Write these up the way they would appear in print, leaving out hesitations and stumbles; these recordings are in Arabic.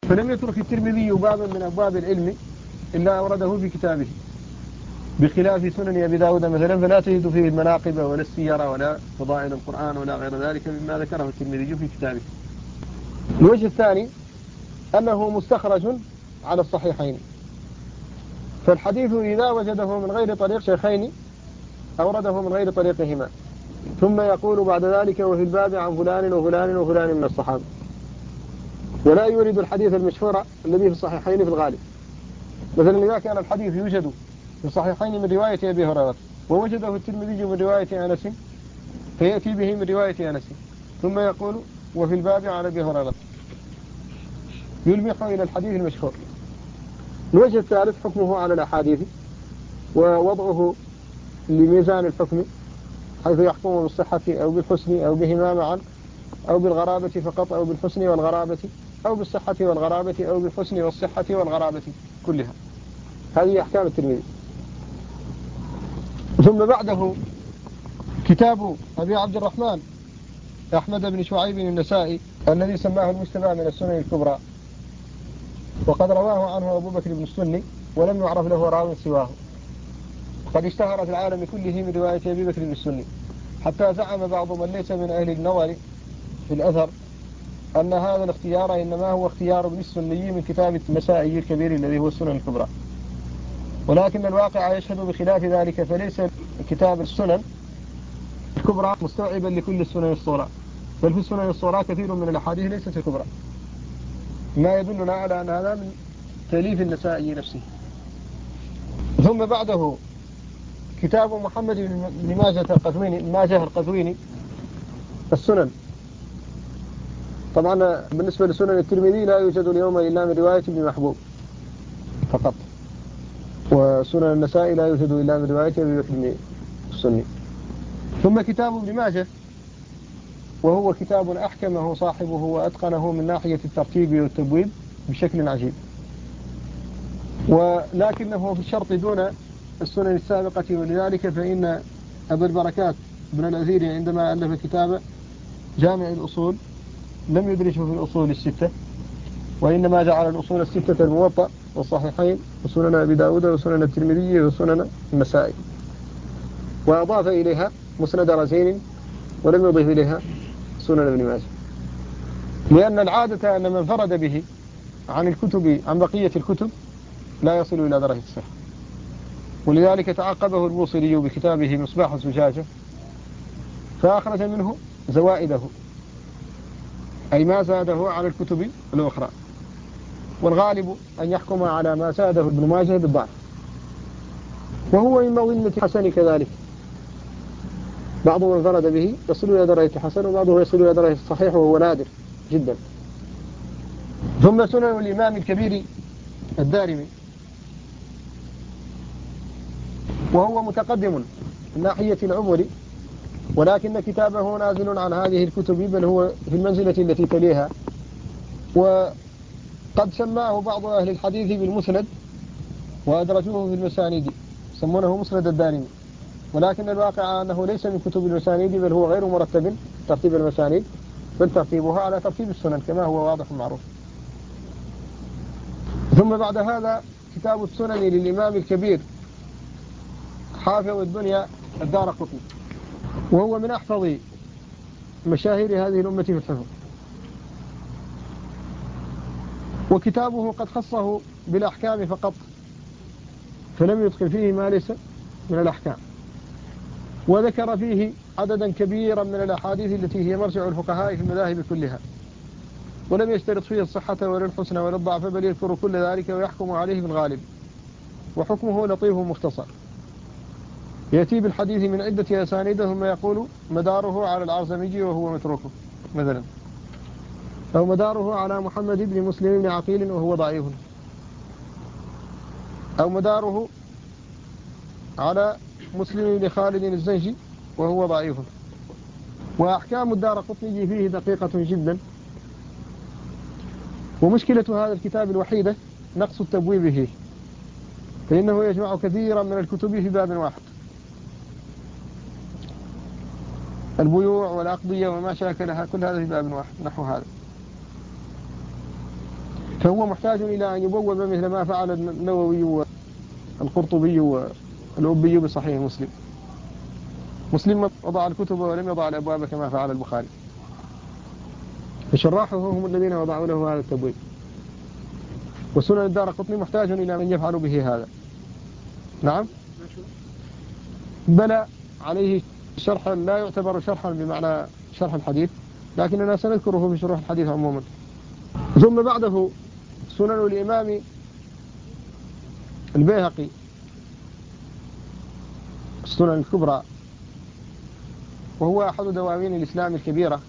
فلم يترك الترمذي بابا من أبواب العلم إلا أورده في كتابه، بخلاف سنن أبي داود مثلا فلا تجد فيه المناقب ولا السيرة ولا فضائل القرآن ولا غير ذلك مما ذكره الترمذي في كتابه. الوجه الثاني أنه مستخرج على الصحيحين، فالحديث إذا وجده من غير طريق شيخين أورده من غير طريقهما، ثم يقول بعد ذلك وفي الباب عن فلان وفلان وفلان من الصحابة، ولا يورد الحديث المشهور الذي في الصحيحين في الغالب. مثلا إذا كان الحديث يوجد في الصحيحين من رواية أبي هريرة ووجده الترمذي من رواية أنس فيأتي به من رواية أنس ثم يقول وفي الباب عن أبي هريرة، يلمح إلى الحديث المشهور. الوجه الثالث حكمه على الأحاديث ووضعه لميزان الحكم، حيث يحكم بالصحة أو بالحسن أو بهما معا أو بالغرابة فقط أو بالحسن والغرابة أو بالصحة والغرابة أو بالحسن والصحة والغرابة كلها. هذه أحكام الترمذي. ثم بعده كتاب أبي عبد الرحمن أحمد بن شعيب النسائي الذي سماه المجتمع من السنن الكبرى، وقد رواه عنه أبو بكر بن السني ولم يعرف له راو سواه، قد اشتهر في العالم كله من رواية أبي بكر بن السني، حتى زعم بعض من ليس من أهل النظر في الأثر أن هذا الاختيار إنما هو اختيار ابن السني من كتاب النسائي الكبير الذي هو السنن الكبرى، ولكن الواقع يشهد بخلاف ذلك، فليس كتاب السنن الكبرى مستوعبا لكل السنن الصغرى، بل في السنن الصغرى كثير من الأحاديث ليست الكبرى، ما يدلنا على أن هذا من تأليف النسائي نفسه. ثم بعده كتاب محمد بن ماجه القزويني السنن. طبعا بالنسبة لسنن الترمذي لا يوجد اليوم إلا من رواية ابن محبوب فقط، وسنن النسائي لا يوجد إلا من رواية أبي بكر السني. ثم كتاب ابن ماجه وهو كتاب أحكمه صاحبه وأتقنه من ناحية الترتيب والتبويب بشكل عجيب، ولكنه في الشرط دون السنن السابقة، ولذلك فإن أبا البركات بن الأثير عندما ألف كتاب جامع الأصول لم يدرجه في الأصول الستة، وإنما جعل الأصول الستة الموطأ والصحيحين وسنن أبي داود وسنن الترمذي وسنن النسائي، وأضاف إليها مسند رزين ولم يضيف إليها سنن ابن ماجه، لأن العادة أن من فرد به عن بقية الكتب لا يصل إلى درجة الصحة، ولذلك تعقبه البوصيري بكتابه مصباح الزجاجة فأخرج منه زوائده، أي ما زاده على الكتب الأخرى، والغالب أن يحكم على ما زاده ابن ماجه بالضعف، وهو من مظنة حسن كذلك، بعض من فرد به يصل إلى درجة حسن وبعضه يصل إلى درجة صحيح وهو نادر جدا. ثم سنن الإمام الكبير الدارمي وهو متقدم من ناحية العمر، ولكن كتابه نازل عن هذه الكتب، بل هو في المنزلة التي تليها، وقد سماه بعض أهل الحديث بالمسند وأدرجوه في المسانيد يسمونه مسند الدارمي، ولكن الواقع أنه ليس من كتب المسانيد، بل هو غير مرتب ترتيب المسانيد، بل ترتيبها على ترتيب السنن كما هو واضح ومعروف. ثم بعد هذا كتاب السنن للإمام الكبير حافظ الدنيا الدارقطني، وهو من أحفظ مشاهير هذه الأمة في الحفظ، وكتابه قد خصه بالأحكام فقط، فلم يدخل فيه ما ليس من الأحكام، وذكر فيه عددا كبيرا من الأحاديث التي هي مرجع الفقهاء في المذاهب كلها، ولم يشترط فيه الصحة ولا الحسن ولا الضعف، بل يذكر كل ذلك ويحكم عليه بالغالب، وحكمه لطيف مختصر، يأتي بالحديث من عدة أسانيد ثم يقول مداره على العرزمجي وهو متروكه مثلا، أو مداره على محمد بن مسلم بن عقيل وهو ضعيف، أو مداره على مسلم بن خالد الزنجي وهو ضعيف. وأحكام الدارقطني فيه دقيقة جدا، ومشكلة هذا الكتاب الوحيدة نقص التبويب فيه، فإنه يجمع كثيرا من الكتب في باب واحد، البيوع والأقضية وما شاكلها كل هذا في باب واحد نحو هذا. فهو محتاج إلى أن يبوب مثل ما فعل النووي والقرطبي والأبي بصحيح مسلم. مسلم وضع الكتب ولم يضع الأبواب كما فعل البخاري، فشراحه هم الذين وضعوا له هذا التبويب. وسنن الدارقطني محتاج إلى من يفعل به هذا. نعم، بلى عليه شرحا لا يعتبر شرحا بمعنى شرح الحديث، لكننا سنذكره في شروح الحديث عموما. ثم بعده سنن الإمام البيهقي، السنن الكبرى، وهو أحد دواوين الإسلام الكبيرة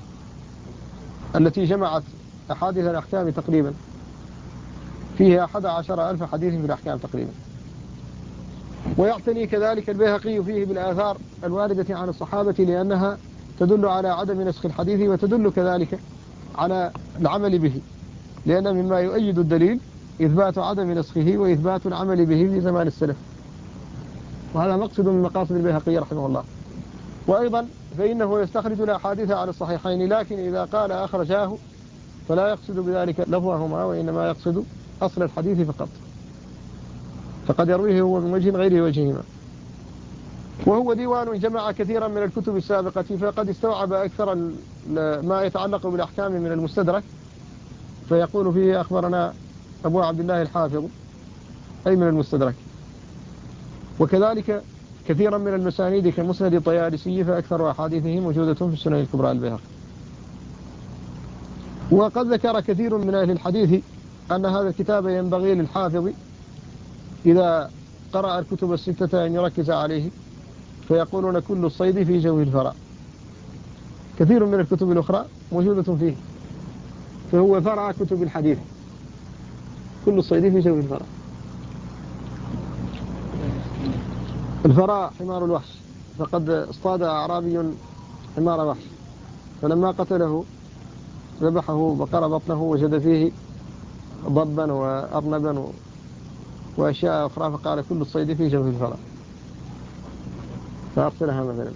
التي جمعت أحاديث الأحكام تقريبا، فيه 11,000 حديث في الأحكام تقريبا. ويعتني كذلك البيهقي فيه بالآثار الواردة عن الصحابة، لأنها تدل على عدم نسخ الحديث، وتدل كذلك على العمل به، لأن مما يؤيد الدليل إثبات عدم نسخه وإثبات العمل به في زمان السلف، وهذا مقصد من مقاصد البيهقي رحمه الله. وأيضا فإنه يستخرج الأحاديث على الصحيحين، لكن إذا قال أخرجاه فلا يقصد بذلك لفظهما، وإنما يقصد أصل الحديث فقط، فقد يرويه هو من وجه غير وجههما. وهو ديوان جمع كثيرا من الكتب السابقة، فقد استوعب أكثر ما يتعلق بالأحكام من المستدرك، فيقول فيه أخبرنا أبو عبد الله الحافظ، أي من المستدرك. وكذلك كثيرا من المسانيد كمسند الطيالسي، فأكثر أحاديثه موجودة في السنن الكبرى البيهقي. وقد ذكر كثير من أهل الحديث أن هذا الكتاب ينبغي للحافظ إذا قرأ الكتب الستة أن يركز عليه، فيقولون كل الصيد في جو الفراء. كثير من الكتب الأخرى موجودة فيه، فهو فرع كتب الحديث، كل الصيد في جو الفراء. الفراء حمار الوحش، فقد اصطاد أعرابي حمار وحش، فلما قتله ذبحه بقر بطنه، وجد فيه ضبا وأرنبا وأشياء أخرى، فقال كل الصيد في جو الفراء، فأرسلها مثلا.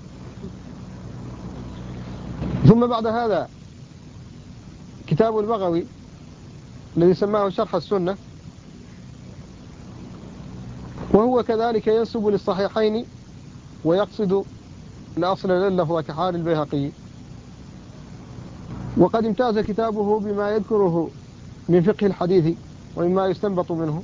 ثم بعد هذا كتاب البغوي الذي سماه شرح السنة، وهو كذلك ينسب للصحيحين ويقصد الأصل للفظ كحال البيهقي. وقد امتاز كتابه بما يذكره من فقه الحديث ومما يستنبط منه،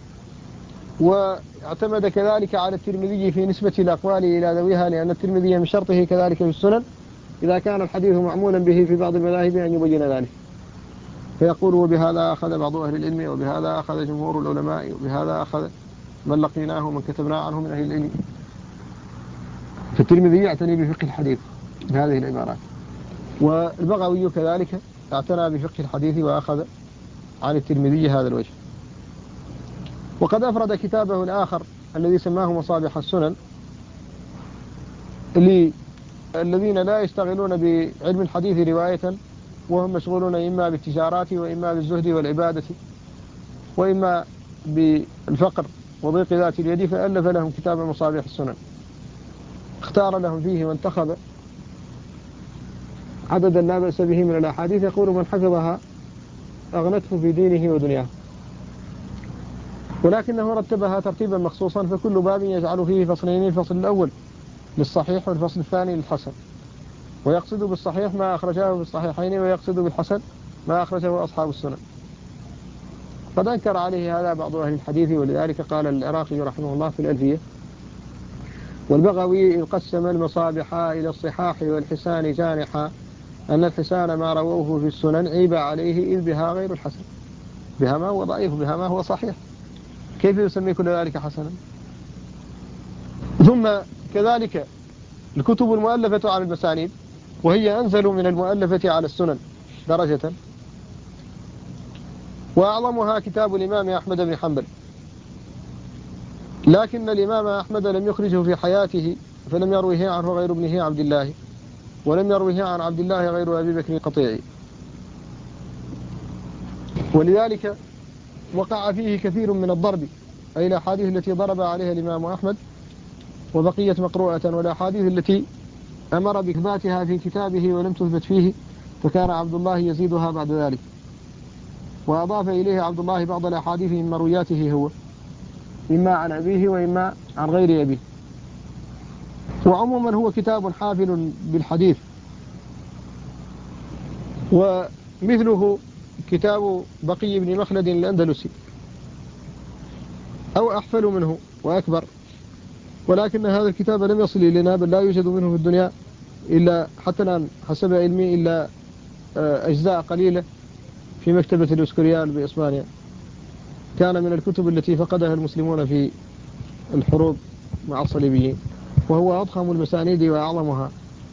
واعتمد كذلك على الترمذي في نسبة الأقوال إلى ذويها، لأن الترمذي من شرطه كذلك في السنن إذا كان الحديث معمولا به في بعض المذاهب أن يبين ذلك، فيقول وبهذا أخذ بعض أهل العلم، وبهذا أخذ جمهور العلماء، وبهذا أخذ من لقيناه ومن كتبنا عنه من أهل العلم. فالترمذي يعتني بفقه الحديث بهذه العبارات، والبغوي كذلك اعتنى بفقه الحديث وأخذ عن الترمذي هذا الوجه. وقد أفرد كتابه الآخر الذي سماه مصابيح السنن للذين لا يشتغلون بعلم الحديث رواية، وهم مشغولون إما بالتجارات وإما بالزهد والعبادة وإما بالفقر وضيق ذات اليد، فألف لهم كتاب مصابيح السنن، اختار لهم فيه وانتخب عددا لا بأس به من الأحاديث، يقول من حفظها أغنته في دينه ودنياه، ولكنه رتبها ترتيبا مخصوصا، فكل باب يجعل فيه فصلين: الفصل الأول للصحيح والفصل الثاني للحسن، ويقصد بالصحيح ما أخرجه في الصحيحين، ويقصد بالحسن ما أخرجه أصحاب السنن. قد أنكر عليه هذا بعض أهل الحديث، ولذلك قال العراقي رحمه الله في الألفية: والبغوي إذ قسم المصابح إلى الصحاح والحسان جانحا، أن الحسان ما رووه في السنن عيب عليه إذ بها غير الحسن، بها ما هو ضعيف بها ما هو صحيح، كيف يسمي كل ذلك حسنا؟ ثم كذلك الكتب المؤلفة على المسانيد، وهي أنزل من المؤلفة على السنن درجة، وأعظمها كتاب الإمام أحمد بن حنبل، لكن الإمام أحمد لم يخرجه في حياته، فلم يرويه عنه غير ابنه عبد الله، ولم يرويه عن عبد الله غير أبي بكر القطيعي، ولذلك وقع فيه كثير من الضرب، أي الأحاديث التي ضرب عليها الإمام أحمد وبقيت مقروءة، والأحاديث التي أمر بإثباتها في كتابه ولم تثبت فيه، فكان عبد الله يزيدها بعد ذلك. وأضاف إليه عبد الله بعض الأحاديث من مروياته هو، إما عن أبيه وإما عن غير أبيه. وعموما هو كتاب حافل بالحديث، ومثله كتاب بقي بن مخلد الأندلسي، أو أحفل منه وأكبر، ولكن هذا الكتاب لم يصل إلينا، بل لا يوجد منه في الدنيا إلا حتى الآن حسب علمي إلا أجزاء قليلة في مكتبة الإسكوريال بإسبانيا. كان من الكتب التي فقدها المسلمون في الحروب مع الصليبيين، وهو أضخم المسانيد وأعظمها.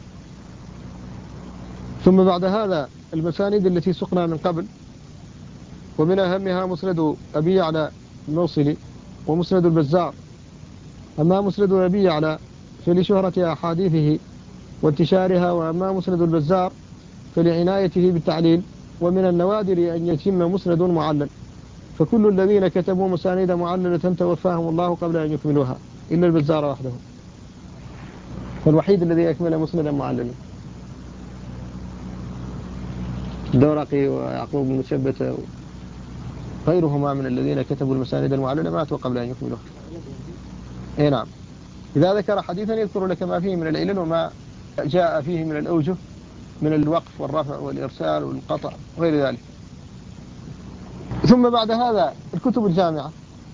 ثم بعد هذا المسانيد التي سقنا من قبل، ومن أهمها مسند أبي يعلى الموصلي ومسند البزار. أما مسند أبي يعلى فلشهرة أحاديثه وانتشارها، وأما مسند البزار فلعنايته بالتعليل. ومن النوادر أن يتم مسند معلل، فكل الذين كتبوا مسانيد معللة توفاهم الله قبل أن يكملوها إلا البزار وحده، فالوحيد الذي أكمل مسندا معللا. الدورقي ويعقوب بن مثبت غيرهما من الذين كتبوا المسانيد المعللة ماتوا قبل أن يكملوها. إيه نعم. إذا ذكر حديثا يذكر لك ما فيه من العلل وما جاء فيه من الأوجه من الوقف والرفع والإرسال والقطع وغير ذلك. ثم بعد هذا الكتب الجامعة،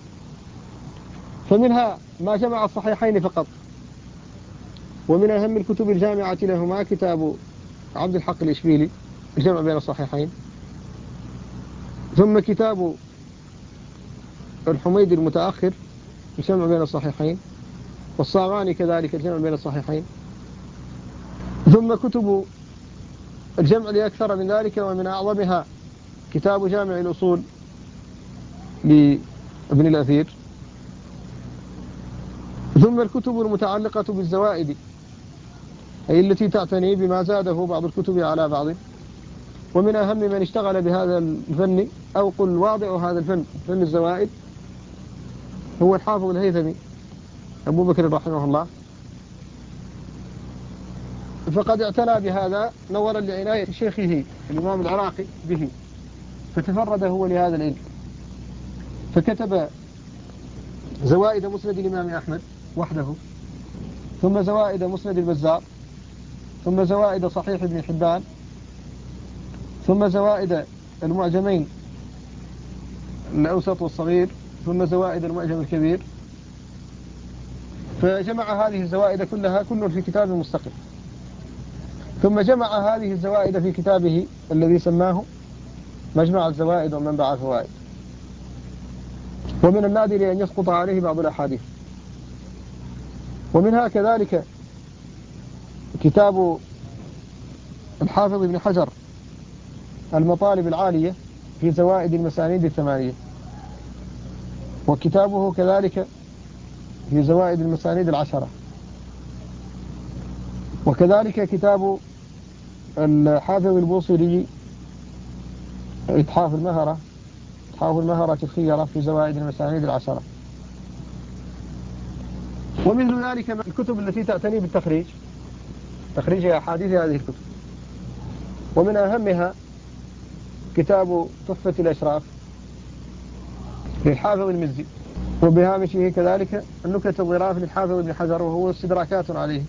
فمنها ما جمع الصحيحين فقط، ومن أهم الكتب الجامعة لهما كتاب عبد الحق الإشبيلي الجمع بين الصحيحين، ثم كتاب الحميد المتأخر الجمع بين الصحيحين، والصاغاني كذلك الجمع بين الصحيحين، ثم كتب الجمع لأكثر من ذلك، ومن أعظمها كتاب جامع الأصول لابن الأثير، ثم الكتب المتعلقة بالزوائد، أي التي تعتني بما زاده بعض الكتب على بعض. ومن أهم من اشتغل بهذا الفن، أو قل واضع هذا الفن، فن الزوائد، هو الحافظ الهيثمي أبو بكر رحمه الله. فقد اعتنى بهذا نظرا لعناية شيخه الإمام العراقي به، فتفرد هو لهذا العلم، فكتب زوائد مسند الإمام أحمد وحده، ثم زوائد مسند البزار، ثم زوائد صحيح ابن حبان، ثم زوائد المعجمين الأوسط والصغير، ثم زوائد المعجم الكبير. فجمع هذه الزوائد كلها كل في كتاب مستقل، ثم جمع هذه الزوائد في كتابه الذي سماه مجمع الزوائد ومنبع الفوائد. ومن النادر أن يسقط عليه بعض الأحاديث. ومنها كذلك كتاب الحافظ ابن حجر المطالب العالية في زوائد المسانيد الثمانية، وكتابه كذلك في زوائد المسانيد العشرة، وكذلك كتاب الحافظ البوصيري إتحاف المهرة الخيرة في زوائد المسانيد العشرة. ومثل ذلك من الكتب التي تعتني بالتخريج، تخريج أحاديث هذه الكتب، ومن أهمها كتاب تحفة الأشراف للحافظ المزي، وبهامشه كذلك النكت الظراف للحافظ ابن حجر، وهو استدراكات عليه.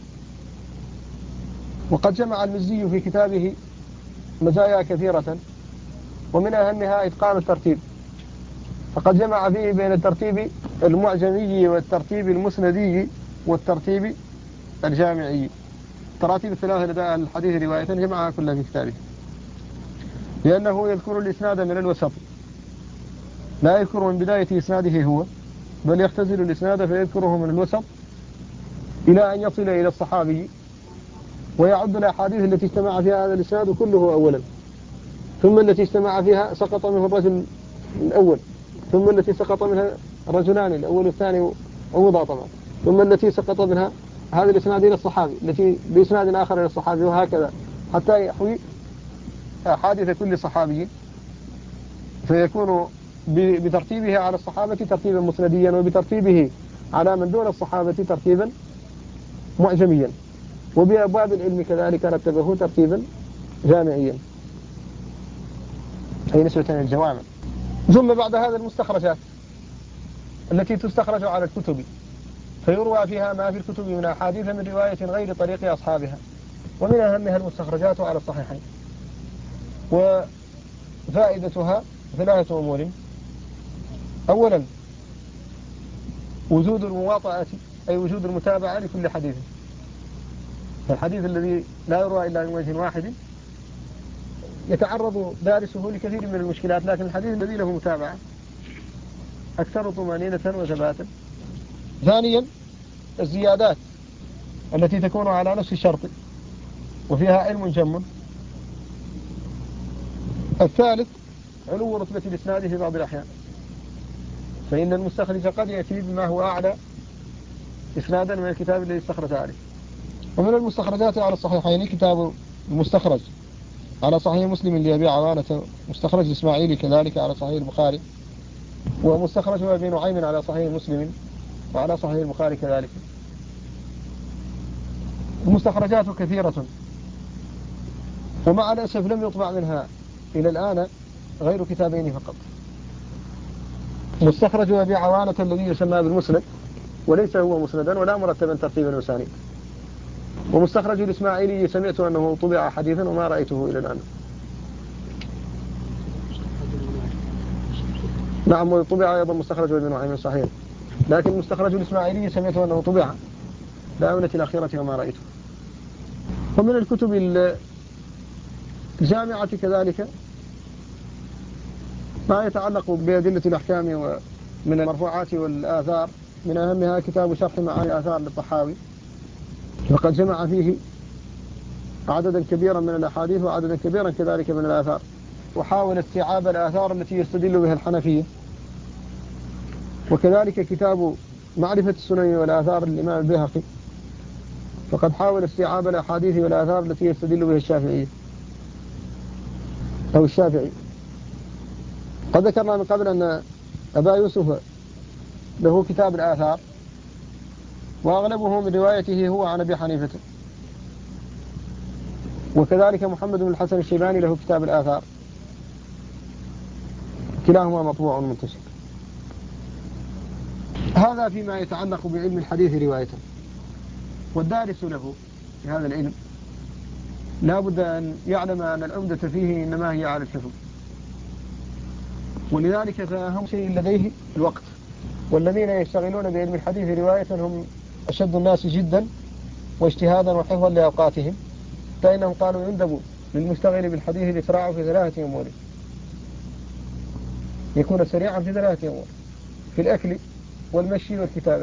وقد جمع المزي في كتابه مزايا كثيرة، ومن أهمها إتقان الترتيب، فقد جمع فيه بين الترتيب المعجمي والترتيب المسندي والترتيب الجامعي، التراتيب الثلاثة لدى الحديث رواية جمعها كلها في كتابه، لأنه يذكر الإسناد من الوسط، لا يذكر من بداية إسناده هو، بل يختزل الإسناد فيذكره من الوسط إلى أن يصل إلى الصحابي، ويعد الأحاديث التي اجتمع فيها هذا الإسناد كله أولا، ثم التي اجتمع فيها سقط منه الرجل الأول، ثم التي سقط منها الرجلان الأول والثاني عوضا طبعا، ثم التي سقط منها هذا الإسناد إلى الصحابي، التي بإسناد آخر إلى الصحابي، وهكذا حتى يحوي حادث كل صحابي، فيكون بترتيبه على الصحابة ترتيبا مسنديا، وبترتيبه على من دون الصحابة ترتيبا معجميا، وبأبواب العلم كذلك رتبه ترتيبا جامعيا، أي نسبة للجوامع. ثم بعد هذا المستخرجات التي تستخرج على الكتب فيروى فيها ما في الكتب من أحاديث من رواية غير طريق أصحابها، ومن أهمها المستخرجات على الصحيحين. وفائدتها ثلاثة أمور: أولا وجود المواطأة، أي وجود المتابعة لكل حديث، فالحديث الذي لا يروى إلا من وجه واحد يتعرض دارسه لكثير من المشكلات، لكن الحديث الذي له متابعة أكثر طمأنينة وثباتا. ثانيا الزيادات التي تكون على نفس الشرط وفيها علم جم. الثالث علو رتبة الإسناد في بعض الأحيان، فإن المستخرج قد يأتي بما هو أعلى إسنادا من الكتاب الذي استخرج عليه. ومن المستخرجات على الصحيحين كتاب المستخرج على صحيح مسلم لأبي عوانة، مستخرج الإسماعيلي كذلك على صحيح البخاري، ومستخرج أبي نعيم على صحيح مسلم وعلى صحيح البخاري كذلك. المستخرجات كثيرة، ومع الأسف لم يطبع منها إلى الآن غير كتابين فقط: مستخرج أبي عوانة الذي يسمى بالمسند وليس هو مسندا ولا مرتبا ترتيبا وسانيد، ومستخرج الإسماعيلي سمعت أنه طبع حديثا وما رأيته إلى الآن. نعم، طبع أيضا مستخرج ابن نعيم صحيح، لكن مستخرج الإسماعيلي سمعت أنه طبع لآونة الأخيرة وما رأيته. ومن الكتب الجامعة كذلك ما يتعلق بأدلة الأحكام ومن المرفوعات والآثار، من أهمها كتاب شرح معاني الآثار للطحاوي، وقد جمع فيه عددا كبيرا من الأحاديث وعددا كبيرا كذلك من الآثار، وحاول استيعاب الآثار التي يستدل بها الحنفية. وكذلك كتاب معرفة السنن والآثار للإمام البيهقي، فقد حاول استيعاب الأحاديث والآثار التي يستدل بها الشافعية أو الشافعي. قد ذكرنا من قبل أن أبا يوسف له كتاب الآثار، وأغلبه من روايته هو عن أبي حنيفة. وكذلك محمد بن الحسن الشيباني له كتاب الآثار، كلاهما مطبوع ومنتشر. هذا فيما يتعلق بعلم الحديث رواية. والدارس له في هذا العلم لا بد أن يعلم أن العمدة فيه إنما هي على الحفظ، ولذلك فأهم شيء لديه الوقت. والذين يشتغلون بعلم الحديث رواية هم أشد الناس جدا واجتهادا وحفظا لأوقاتهم، فإنهم قالوا يندب للمشتغل بالحديث الإسراع في ثلاثة أمور: يكون سريعا في ثلاثة أمور: في الأكل والمشي والكتابة.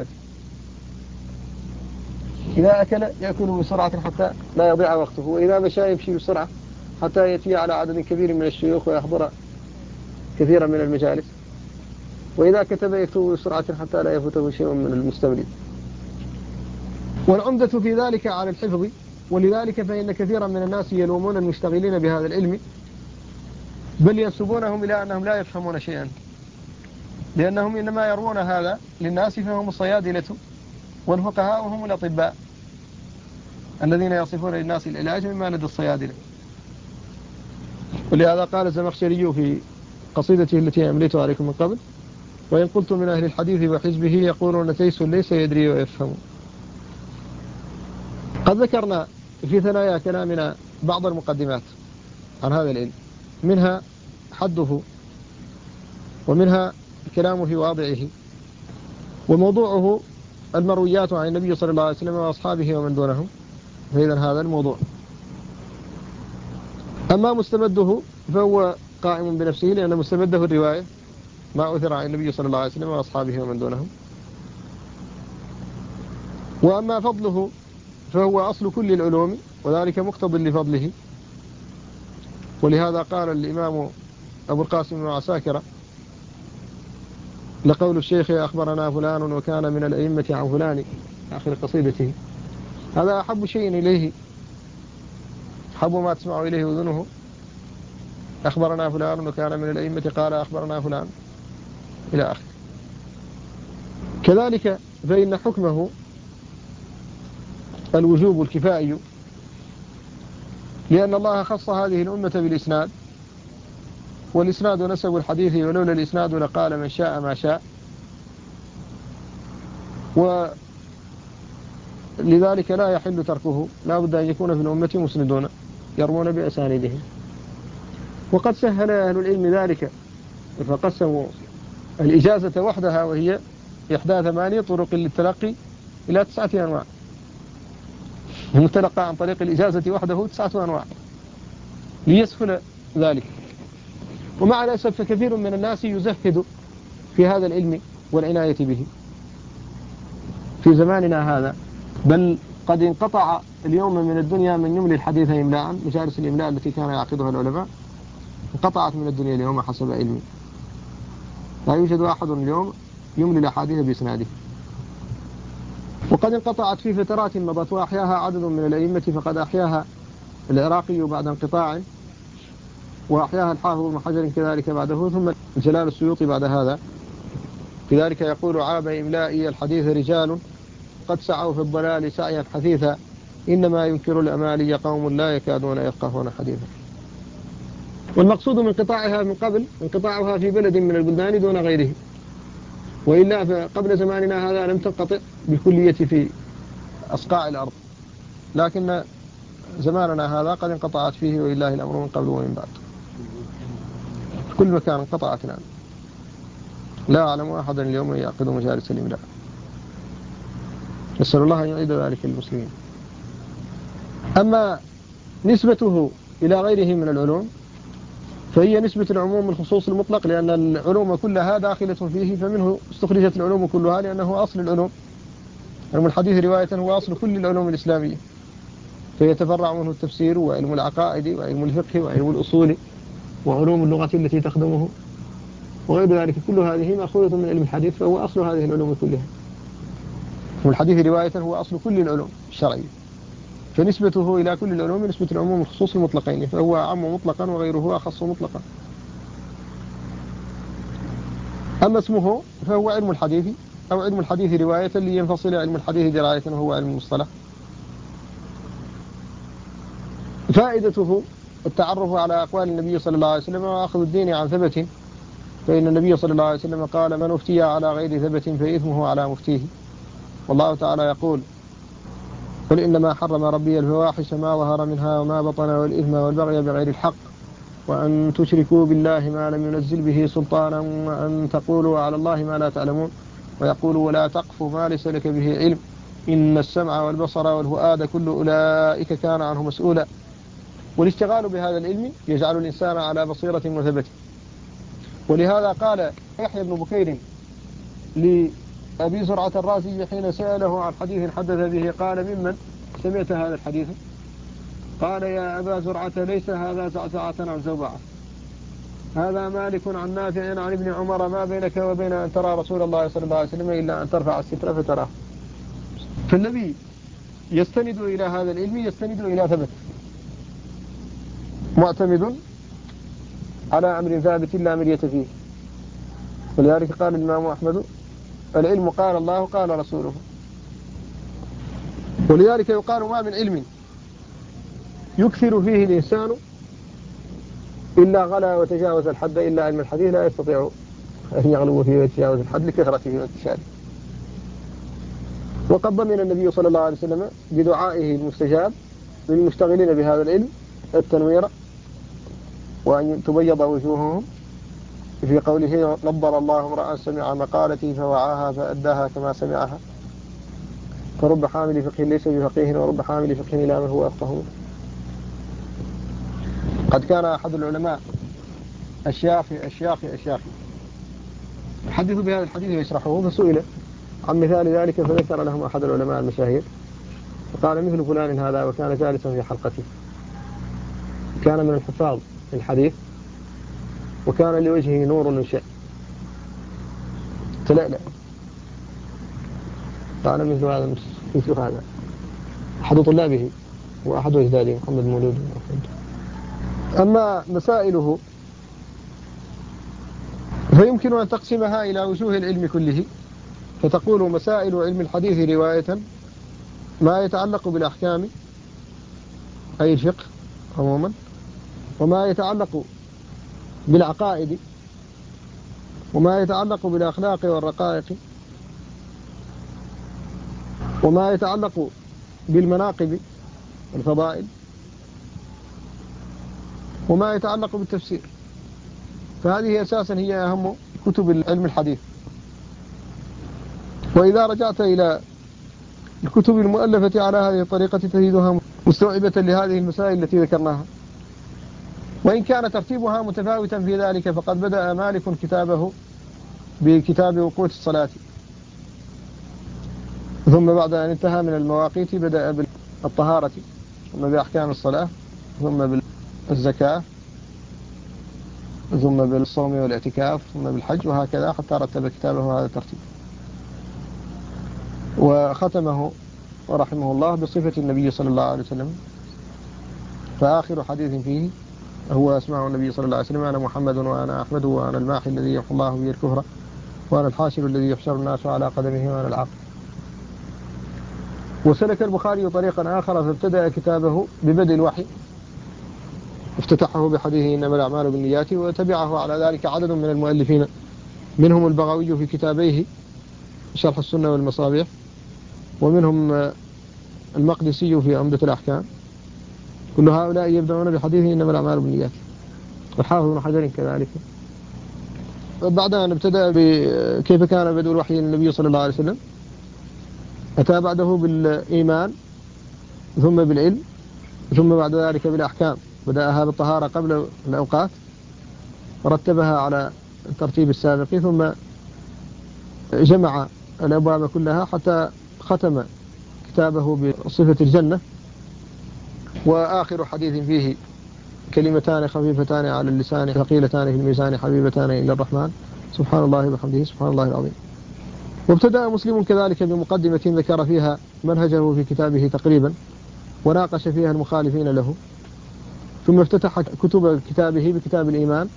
إذا أكل يأكل بسرعة حتى لا يضيع وقته، وإذا مشى يمشي بسرعة حتى يأتي على عدد كبير من الشيوخ ويحضر كثيرا من المجالس، وإذا كتب يكتب بسرعة حتى لا يفوته شيء من المستملين. والعمدة في ذلك على الحفظ، ولذلك فإن كثيرا من الناس يلومون المشتغلين بهذا العلم، بل ينسبونهم إلى أنهم لا يفهمون شيئا، لأنهم إنما يرون هذا للناس فهم الصيادلة والفقهاء وهم الأطباء الذين يصفون للناس العلاج مما لدى الصيادلة. ولهذا قال الزمخشري في قصيدته التي أمليتها عليكم من قبل: وإن قلت من أهل الحديث وحزبه يقولون تيس ليس يدري ويفهم. قد ذكرنا في ثنايا كلامنا بعض المقدمات عن هذا العلم، منها حده، ومنها كلامه في واضعه، وموضوعه المرويات عن النبي صلى الله عليه وسلم وأصحابه ومن دونهم، فإذا هذا الموضوع. أما مستمده فهو قائم بنفسه، لأن مستمده الرواية ما أثر عن النبي صلى الله عليه وسلم وأصحابه ومن دونهم. وأما فضله فهو أصل كل العلوم، وذلك مقتض لفضله. ولهذا قال الإمام أبو القاسم بن عساكر لقول الشيخ أخبرنا فلان وكان من الأئمة عن فلان آخر قصيدته: هذا أحب شيء إليه، أحب ما تسمع إليه أذنه، أخبرنا فلان وكان من الأئمة قال أخبرنا فلان إلى آخر. كذلك فإن حكمه الوجوب الكفائي، لأن الله خص هذه الأمة بالإسناد، والإسناد نسب الحديث ولولا الإسناد لقال من شاء ما شاء. ولذلك لا يحل تركه، لا بد أن يكون في الأمة مسندون يرمون بأسانيدهم. وقد سهل أهل العلم ذلك فقسموا الإجازة وحدها وهي 81 طرق للتلقي إلى 9 أنواع. المتلقى عن طريق الإجازة وحده 9 أنواع ليسهل ذلك. ومع الأسف فكثير من الناس يزهد في هذا العلم والعناية به في زماننا هذا، بل قد انقطع اليوم من الدنيا من يملي الحديث إملاء. مجالس الإملاء التي كان يعقدها العلماء انقطعت من الدنيا اليوم حسب علمي، لا يوجد أحد اليوم يملي الأحاديث بإسناده. وقد انقطعت في فترات مضت وأحياها عدد من الأئمة، فقد أحياها العراقي بعد انقطاع، وأحياها الحافظ ابن حجر كذلك بعده، ثم جلال السيوطي بعد هذا. لذلك يقول: عاب إملائي الحديث رجال قد سعوا في الضلال سعيا حثيثا، إنما ينكر الأمالي قوم لا يكادون يفقهون حديثا. والمقصود من انقطاعها من قبل انقطاعها في بلد من البلدان دون غيره، وإلا فقبل زماننا هذا لم تنقطع بالكلية في أصقاع الأرض، لكن زماننا هذا قد انقطعت فيه، ولله الأمر من قبل ومن بعد. كل مكان انقطعت. نعم، لا أعلم أحدا اليوم يعقد مجالس الإملاء. نسأل الله أن يعيد ذلك للمسلمين. أما نسبته إلى غيره من العلوم فهي نسبة العموم الخصوص المطلق، لأن العلوم كلها داخلة فيه، فمنه استخرجت العلوم كلها لأنه أصل العلوم. علم الحديث رواية هو أصل كل العلوم الإسلامية، فيتفرع منه التفسير وعلم العقائد وعلم الفقه وعلم الأصول وعلوم اللغة التي تخدمه وغير ذلك. كل هذه مأخوذة من علم الحديث، فهو أصل هذه العلوم كلها. والحديث رواية هو أصل كل العلوم الشرعية، فنسبته إلى كل العلوم نسبة العموم الخصوص المطلقين، فهو عام مطلقا وغيره أخص مطلقا. أما اسمه فهو علم الحديث أو علم الحديث رواية، لينفصل علم الحديث دراية وهو علم المصطلح. فائدته التعرف على أقوال النبي صلى الله عليه وسلم وأخذ الدين عن ثبت، فإن النبي صلى الله عليه وسلم قال: من أفتي على غير ثبت فإثمه على مفتيه. والله تعالى يقول: قل إنما حرم ربي الفواحش ما ظهر منها وما بطن والإثم والبغي بغير الحق وأن تشركوا بالله ما لم ينزل به سلطانا وأن تقولوا على الله ما لا تعلمون ويقول: ولا تقف ما ليس لك به علم إن السمع والبصر والفؤاد كل أولئك كان عنه مسؤولا. والاشتغال بهذا العلم يجعل الإنسان على بصيرة وثبت. ولهذا قال يحيى بن بكير لأبي زرعة الرازي حين سأله عن حديث حدث به قال: ممن سمعت هذا الحديث؟ قال: يا أبا زرعة ليس هذا زعزعة عن زوبعة، هذا مالك عن نافع عن ابن عمر: ما بينك وبين أن ترى رسول الله صلى الله عليه وسلم إلا أن ترفع الستر فتراه. فالنبي يستند إلى هذا العلم، يستند إلى ثبت، معتمد على أمر ثابت لا مرية فيه. ولذلك قال الإمام أحمد: العلم قال الله قال رسوله. ولذلك يقال: ما من علم يكثر فيه الإنسان إلا غلا وتجاوز الحد إلا علم الحديث، لا يستطيع أن يغلو فيه ويتجاوز الحد لكثرته وانتشاره. وقد ضمن النبي صلى الله عليه وسلم بدعائه المستجاب للمشتغلين بهذا العلم التنوير وأن تبيض وجوههم في قوله: نضر الله امرأ سمع مقالتي فوعاها فأداها كما سمعها، فرب حامل فقه ليس بفقيه ورب حامل فقه إلى من هو أفقه. قد كان أحد العلماء الشياخ يحدث بهذا الحديث ويشرحه، فسئل عن مثال ذلك فذكر لهم أحد العلماء المشاهير فقال: مثل فلان هذا، وكان جالسا في حلقته، كان من الحفاظ الحديث وكان لوجهه نور من شيء تلألأ. قال: مثل هذا أحد طلابه وأحد أجداده محمد مولود. أما مسائله فيمكن أن تقسمها إلى وجوه العلم كله، فتقول: مسائل علم الحديث رواية ما يتعلق بالأحكام أي الفقه عموما، وما يتعلق بالعقائد وما يتعلق بالأخلاق والرقائق وما يتعلق بالمناقب والفضائل وما يتعلق بالتفسير. فهذه أساسا هي أهم كتب العلم الحديث. وإذا رجعت إلى الكتب المؤلفة على هذه الطريقة تجدها مستوعبة لهذه المسائل التي ذكرناها، وإن كان ترتيبها متفاوتا في ذلك. فقد بدأ مالك كتابه بكتاب وقوت الصلاة، ثم بعد أن انتهى من المواقيت بدأ بالطهارة، ثم بأحكام الصلاة، ثم بالزكاة، ثم بالصوم والاعتكاف، ثم بالحج، وهكذا حتى رتب كتابه هذا الترتيب. وختمه ورحمه الله بصفة النبي صلى الله عليه وسلم، فآخر حديث فيه هو أسماء النبي صلى الله عليه وسلم: أنا محمد وأنا أحمد وأنا الماحي الذي يحو الله به الكفر وأنا الحاشر الذي يحشر الناس على قدمه وأنا العاقل. وسلك البخاري طريقا آخر فابتدأ كتابه ببدء الوحي، افتتحه بحديث إنما الأعمال بالنيات، وتبعه على ذلك عدد من المؤلفين، منهم البغوي في كتابيه شرح السنة والمصابيح، ومنهم المقدسي في عمدة الأحكام. كل هؤلاء يبدأون بحديث إنما الأعمال بالنيات، والحافظ ابن حجر كذلك. بعد أن ابتدأ بكيف كان بدء الوحي للنبي صلى الله عليه وسلم، أتى بعده بالإيمان، ثم بالعلم، ثم بعد ذلك بالأحكام. بدأها بالطهارة قبل الأوقات ورتبها على الترتيب السابق، ثم جمع الأبواب كلها حتى ختم كتابه بصفة الجنة. وآخر حديث فيه: كلمتان خفيفتان على اللسان ثقيلتان في الميزان حبيبتان إلى الرحمن سبحان الله وبحمده سبحان الله العظيم. وابتدأ مسلم كذلك بمقدمة ذكر فيها منهجه في كتابه تقريبا، وناقش فيها المخالفين له، ثم افتتح كتب كتابه بكتاب الإيمان،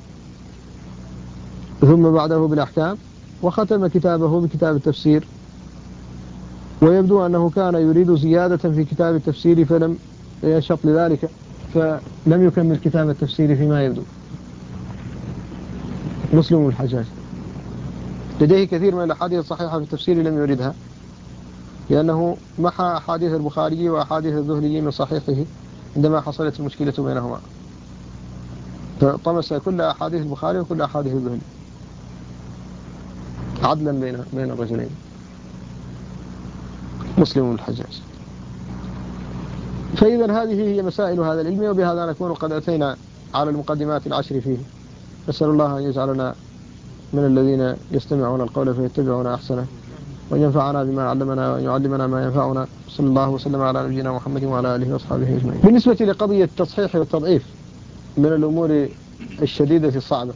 ثم بعده بالأحكام، وختم كتابه بكتاب التفسير. ويبدو أنه كان يريد زيادة في كتاب التفسير فلم ينشط لذلك، فلم يكمل كتاب التفسير فيما يبدو. مسلم الحجاج لديه كثير من الأحاديث الصحيحة في التفسير لم يردها، لأنه محى أحاديث البخاري وأحاديث الذهلي من صحيحه عندما حصلت المشكلة بينهما، فطمس كل أحاديث البخاري وكل أحاديث الذهلي عدلا بين الرجلين. مسلم الحجاج. فإذا هذه هي مسائل هذا العلم، وبهذا نكون قد أتينا على المقدمات العشر فيه. نسأل الله أن يجعلنا من الذين يستمعون القول فيتبعون أحسنه، وأن ينفعنا بما علمنا وأن يعلمنا ما ينفعنا. صلى الله وسلم على نبينا محمد وعلى آله وأصحابه أجمعين. بالنسبة لقضية التصحيح والتضعيف من الأمور الشديدة الصعبة،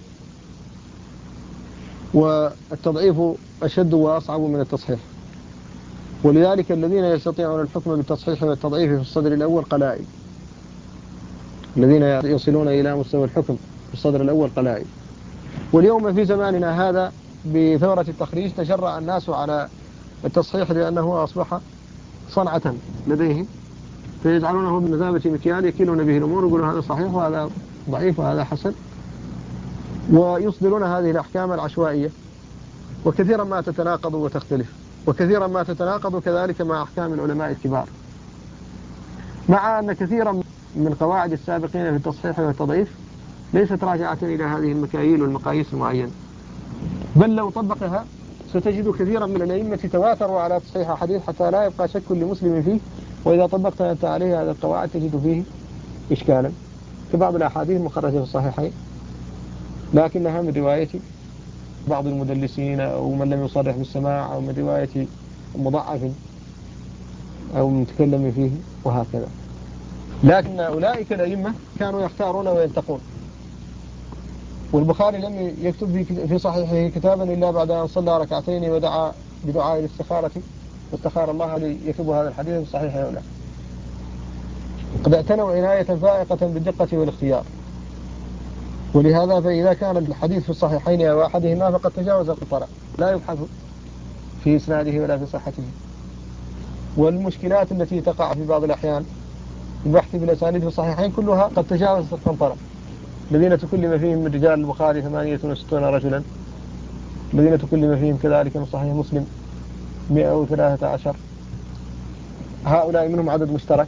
والتضعيف أشد وأصعب من التصحيح، ولذلك الذين يستطيعون الحكم بالتصحيح والتضعيف في الصدر الأول قلائل. الذين يصلون إلى مستوى الحكم في الصدر الأول قلائل. واليوم في زماننا هذا بثورة التخريج تجرأ الناس على التصحيح لأنه أصبح صنعة لديهم، فيجعلونه بمثابة مكيال يكيلون به الأمور، يقولون هذا صحيح وهذا ضعيف وهذا حسن، ويصدرون هذه الأحكام العشوائية، وكثيرا ما تتناقض وتختلف، وكثيرا ما تتناقض كذلك مع أحكام العلماء الكبار، مع أن كثيرا من قواعد السابقين في التصحيح والتضعيف ليست راجعة إلى هذه المكاييل والمقاييس المعينة، بل لو طبقها ستجد كثيرا من الأئمة تواتروا على تصحيح حديث حتى لا يبقى شك لمسلم فيه، وإذا طبقت أنت عليه هذه القواعد تجد فيه إشكالا كبعض الأحاديث المخرجة في الصحيحين، لكنها من رواية بعض المدلسين أو من لم يصرح بالسماع، أو من رواية مضعف أو متكلم فيه، وهكذا. لكن أولئك الأئمة كانوا يختارون وينتقون. والبخاري لم يكتب في صحيحه كتابا إلا بعد أن صلى ركعتين ودعا بدعاء الاستخارة، واستخار الله ليكتب هذا الحديث في صحيح أو لا. قد اعتنوا عناية فائقة بالدقة والاختيار، ولهذا فإذا كان الحديث في الصحيحين أو أحدهما فقد تجاوز القطرة، لا يبحث في إسناده ولا في صحته. والمشكلات التي تقع في بعض الأحيان البحث بالأسانيد في الصحيحين كلها قد تجاوزت القنطرة، الذين تكلم فيهم من رجال البخاري 68 رجلا، الذين تكلم فيهم كذلك من صحيح مسلم 113. هؤلاء منهم عدد مشترك.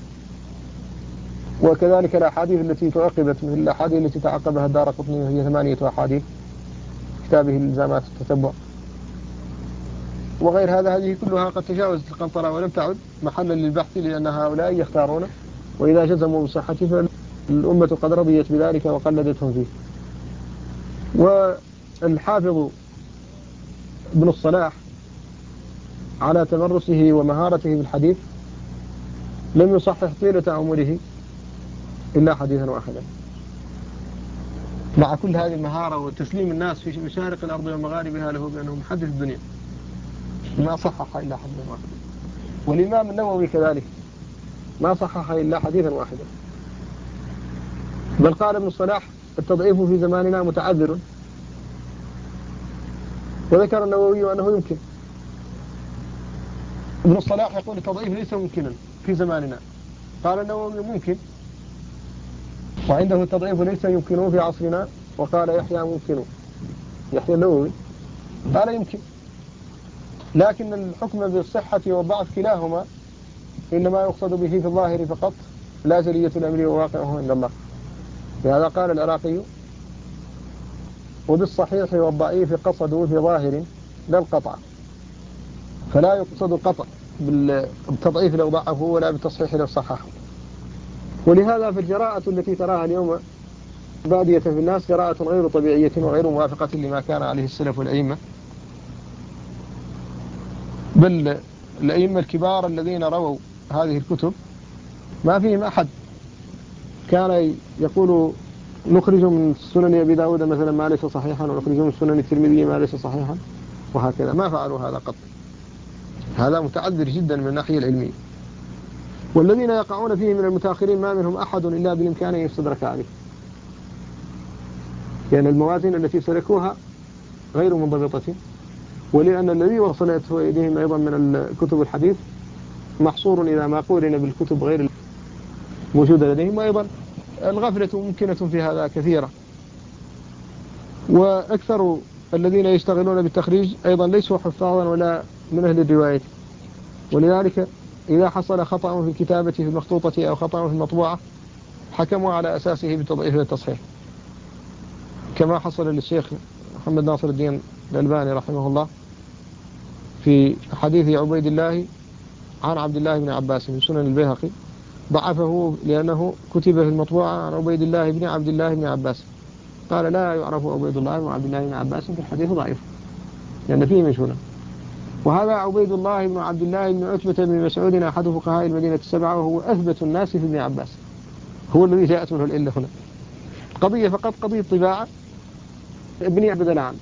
وكذلك الأحاديث التي تعقبت مثل الأحاديث التي تعقبها الدارقطني وهي 8 أحاديث كتابه الإلزامات التتبع وغير هذا. هذه كلها قد تجاوزت القنطرة ولم تعد محلا للبحث، لأن هؤلاء يختارون، وإذا جزموا بصحته فالأمة قد رضيت بذلك وقلدتهم فيه. والحافظ ابن الصلاح على تمرسه ومهارته بالحديث لم يصحح طيلة عمره إلا حديثا واحدا، مع كل هذه المهارة وتسليم الناس في مشارق الأرض ومغاربها له بأنه محدث الدنيا، ما صحح إلا حديثا واحدا. والإمام النووي كذلك ما صحح إلا حديثا واحدا، بل قال ابن الصلاح التضعيف في زماننا متعذر، وذكر النووي أنه يمكن. ابن الصلاح يقول التضعيف ليس ممكنا في زماننا، قال النووي ممكن، وعنده التضعيف ليس يمكنه في عصرنا، وقال يحيى ممكن، يحيى النووي قال يمكن، لكن الحكم بالصحة والضعف كلاهما إنما يقصد به في الظاهر فقط، لا جلية الأمر وواقعه عند الله. لهذا قال العراقي وبالصحيح والضعيف قصدوا في ظاهر لا القطع، فلا يقصد القطع بالتضعيف لو ضعفه ولا بالتصحيح لو صححه. ولهذا في الجراءة التي تراها اليوم بادية في الناس جراءة غير طبيعية وغير موافقة لما كان عليه السلف والأئمة، بل الأئمة الكبار الذين رووا هذه الكتب ما فيهم أحد كان يقول نخرج من سنن أبي داود مثلا ما ليس صحيحا، ونخرج من سنن الترمذي ما ليس صحيحا، وهكذا ما فعلوا هذا قط. هذا متعذر جدا من الناحية العلمية. والذين يقعون فيه من المتأخرين ما منهم أحد إلا بالإمكان أن يستدرك عليه، لأن الموازين التي سلكوها غير منضبطة، ولأن الذي وصلته إليهم أيضا من الكتب الحديث محصور إذا ما قورن بالكتب غير موجودة لديهم، وأيضا الغفلة ممكنة في هذا كثيرة. وأكثر الذين يشتغلون بالتخريج أيضا ليسوا حفاظا ولا من أهل الرواية، ولذلك إذا حصل خطأ في الكتابة في المخطوطة أو خطأ في المطبوعة حكموا على أساسه بالتضعيف والتصحيح، كما حصل للشيخ محمد ناصر الدين الألباني رحمه الله في حديث عبيد الله عن عبد الله بن عباس من سنن البيهقي، ضعفه لأنه كتب في المطبوعة عن عبيد الله بن عبد الله بن عباس، قال لا يعرف عبيد الله بن عبد الله بن عباس في الحديث ضعيف لأن فيه مجهولا. وهذا عبيد الله بن عبد الله بن عتبة بن مسعود أحد فقهاء المدينة السبعة، وهو أثبت الناس في ابن عباس، هو الذي جاءت منه العلة هنا. قضية فقط قضية طباعة ابن عبد العام،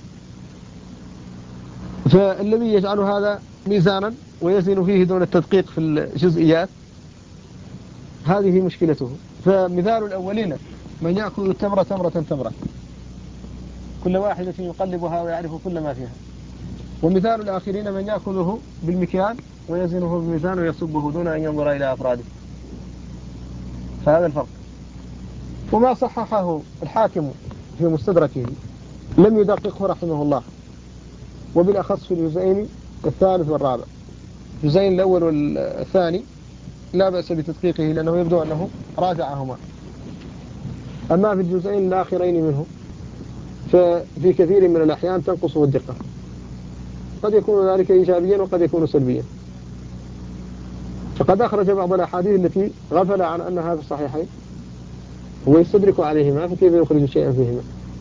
فالذي يجعل هذا ميزانا ويزن فيه دون التدقيق في الجزئيات هذه مشكلته. فمثال الأولين من يأكل التمرة تمرة تمرة، كل واحدة يقلبها ويعرف كل ما فيها. ومثال الآخرين من يأكله بالمكيال ويزنه بالميزان ويصبه دون أن ينظر إلى أفراده، فهذا الفرق. وما صححه الحاكم في مستدركه لم يدققه رحمه الله، وبالأخص في الجزئين الثالث والرابع. الجزئين الأول والثاني لا بأس بتدقيقه لأنه يبدو أنه راجعهما، أما في الجزئين الآخرين منه ففي كثير من الأحيان تنقصه الدقة، قد يكون ذلك إيجابيا وقد يكون سلبيا. فقد أخرج بعض الأحاديث التي غفل عن أنها في الصحيحين ويستدرك عليهما، فكيف يخرج شيئا فيهما؟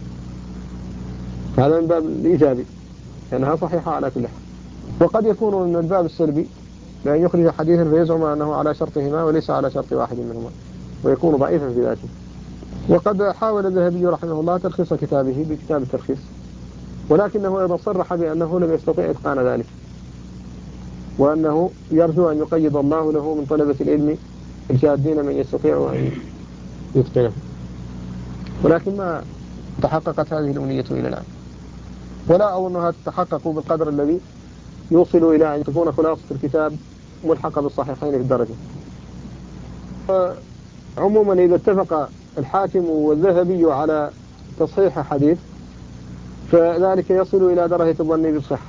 هذا من باب الإيجابي لأنها صحيحة على كل حال. وقد يكون من الباب السلبي لأن يخرج حديثا فيزعم أنه على شرطهما وليس على شرط واحد منهما ويكون ضعيفا في ذاته. وقد حاول الذهبي رحمه الله تلخيص كتابه بكتاب التلخيص، ولكنه أيضا صرح بأنه لم يستطيع إتقان ذلك، وأنه يرجو أن يقيد الله له من طلبة العلم الجادين من يستطيع أن يتقنه، ولكن ما تحققت هذه الأمنية إلى الآن، ولا أظنها تتحقق بالقدر الذي يوصل إلى أن تكون خلاصة الكتاب ملحقة بالصحيحين في الدرجة. عموما إذا اتفق الحاكم والذهبي على تصحيح حديث فذلك يصل إلى درجة الظن بالصحة،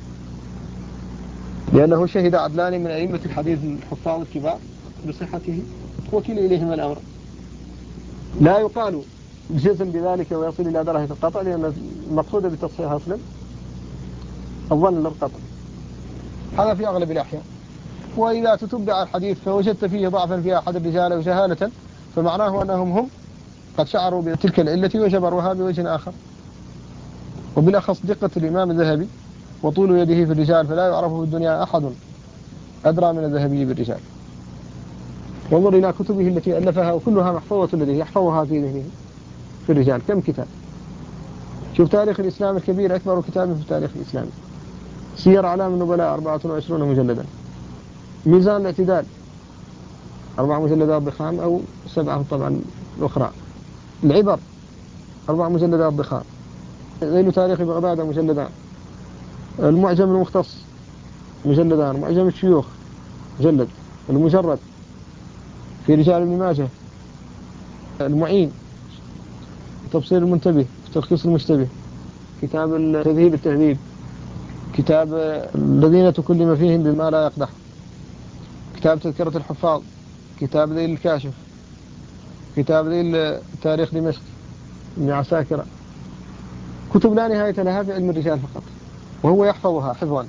لأنه شهد عدلان من أئمة الحديث الحفاظ الكبار بصحته وكل إليهم الأمر. لا يقال جزم بذلك ويصل إلى درجة القطع، لأن المقصود بالتصحيح أصلا الظن للقطع، هذا في أغلب الأحيان. وإذا تتبع الحديث فوجدت فيه ضعفا في أحد الرجال أو جهالة فمعناه أنهم هم قد شعروا بتلك العلة وجبروها بوجه آخر. وبالأخص دقة الإمام الذهبي وطول يده في الرجال، فلا يعرف في الدنيا أحد أدرى من الذهبي بالرجال. وانظر إلى كتبه التي ألفها وكلها محفوظة لديه يحفظها في ذهنه في الرجال. كم كتاب؟ شوف تاريخ الإسلام الكبير أكبر كتاب في التاريخ الإسلامي، سير أعلام النبلاء 24 مجلدا، ميزان الاعتدال 4 مجلدات ضخام أو 7 طبعا الأخرى، العبر 4 مجلدات ضخام، ذيل تاريخ بغداد مجلدان، المعجم المختص مجلدان، معجم الشيوخ مجلد، المجرد في رجال ابن ماجه، المعين، تفسير المنتبه، تلخيص المشتبه، كتاب تذهيب التهذيب، كتاب الذين تكلم فيهم بما لا يقدح، كتاب تذكرة الحفاظ، كتاب ذيل الكاشف، كتاب ذيل تاريخ دمشق ابن عساكرة، كتب لا نهاية لها في علم الرجال فقط، وهو يحفظها حفظا.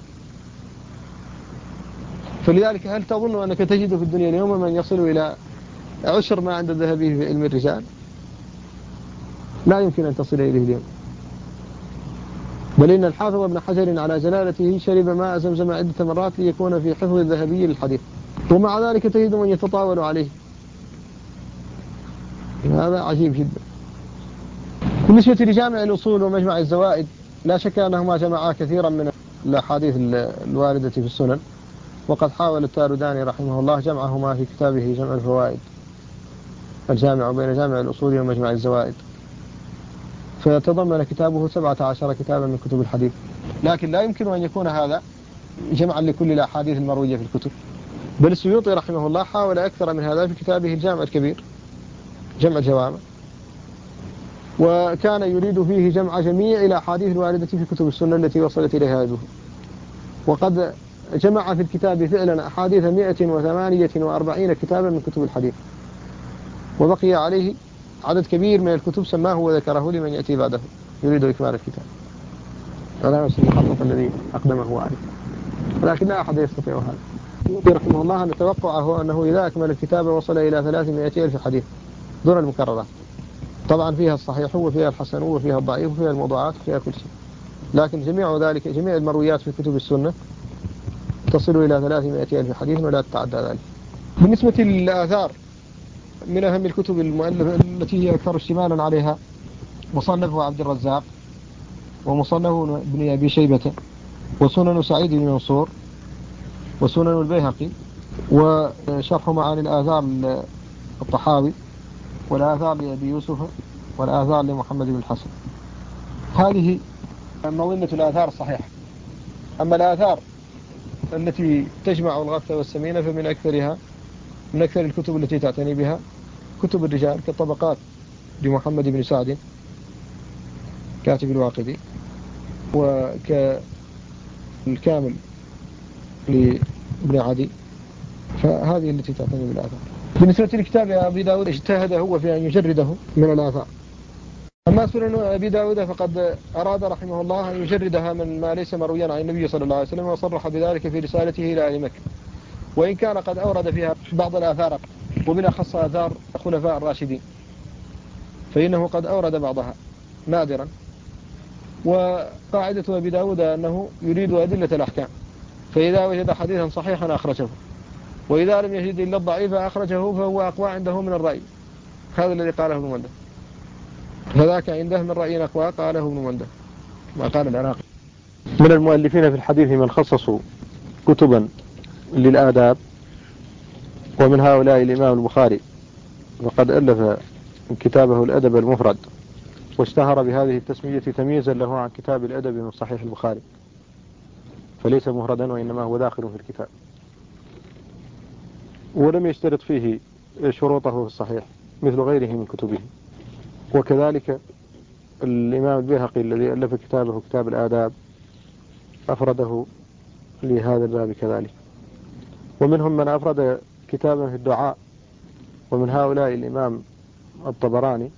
فلذلك هل تظن أنك تجد في الدنيا اليوم من يصل إلى عشر ما عند الذهبي في علم الرجال؟ لا يمكن أن تصل إليه اليوم. بل إن الحافظ ابن حجر على جلالته شرب ماء زمزم عدة مرات ليكون في حفظ الذهبي للحديث، ومع ذلك تجد من يتطاول عليه. هذا عجيب جدا. بالنسبة لجامع الأصول ومجمع الزوائد، لا شك أنهما جمعا كثيرا من الأحاديث الواردة في السنن، وقد حاول التارداني رحمه الله جمعهما في كتابه جمع الفوائد، الجامع بين جامع الأصول ومجمع الزوائد، فتضمن كتابه 17 كتابا من كتب الحديث. لكن لا يمكن أن يكون هذا جمعا لكل الأحاديث المروية في الكتب، بل السيوطي رحمه الله حاول أكثر من هذا في كتابه الجامع الكبير، جمع الجوامع، وكان يريد فيه جمع جميع الأحاديث الواردة في كتب السنة التي وصلت إليها يده. وقد جمع في الكتاب فعلا أحاديث 148 كتابا من كتب الحديث، وبقي عليه عدد كبير من الكتب سماه وذكره لمن يأتي بعده يريد إكمال الكتاب، هذا نفس المحقق الذي أقدمه عليه، ولكن لا أحد يستطيع هذا. رحمه الله أن توقعه أنه إذا أكمل الكتاب وصل إلى 300 ألف حديث دون المكررات، طبعا فيها الصحيح وفيها الحسن وفيها الضعيف وفيها الموضوعات وفيها كل شيء، لكن جميع ذلك جميع المرويات في كتب السنة تصل إلى 300 ألف حديث ولا تتعدى ذلك. بالنسبة للآثار، من أهم الكتب المؤلفة التي هي أكثر اشتمالا عليها مصنف عبد الرزاق، ومصنف ابن أبي شيبة، وسنن سعيد بن منصور، وسنن البيهقي، وشرح معاني الآثار الطحاوي، والآثار لأبي يوسف، والآثار لمحمد بن الحسن. هذه مظنة الآثار الصحيحة. أما الآثار التي تجمع الغث والسمين فمن أكثرها من أكثر الكتب التي تعتني بها كتب الرجال كالطبقات لمحمد بن سعد كاتب الواقدي، وكالكامل لابن عدي، فهذه التي تعتني بالآثار. بالنسبة لكتاب أبي داود اجتهد هو في أن يجرده من الآثار. أما سنن أبي داود فقد أراد رحمه الله أن يجردها من ما ليس مرويا عن النبي صلى الله عليه وسلم، وصرح بذلك في رسالته إلى أهل مكة، وإن كان قد أورد فيها بعض الآثار وبالأخص آثار الخلفاء الراشدين، فإنه قد أورد بعضها نادرا. وقاعدة أبي داود أنه يريد أدلة الأحكام، فإذا وجد حديثا صحيحا أخرجه، وإذا لم يجد إلا الضعيف أخرجه، فهو أقوى عنده من الرأي. هذا الذي قاله ابن منده، فذاك عنده من رأي أقوى قاله ابن منده ما قال العراقي. من المؤلفين في الحديث من خصصوا كتبا للآداب، ومن هؤلاء الإمام البخاري، وقد ألف كتابه الأدب المفرد، واشتهر بهذه التسمية تمييزا له عن كتاب الأدب من صحيح البخاري، فليس مفردا وإنما هو داخل في الكتاب، ولم يشترط فيه شروطه في الصحيح، مثل غيره من كتبه. وكذلك الإمام البيهقي الذي ألف كتابه كتاب الآداب أفرده لهذا الباب كذلك. ومنهم من أفرد كتابا في الدعاء، ومن هؤلاء الإمام الطبراني،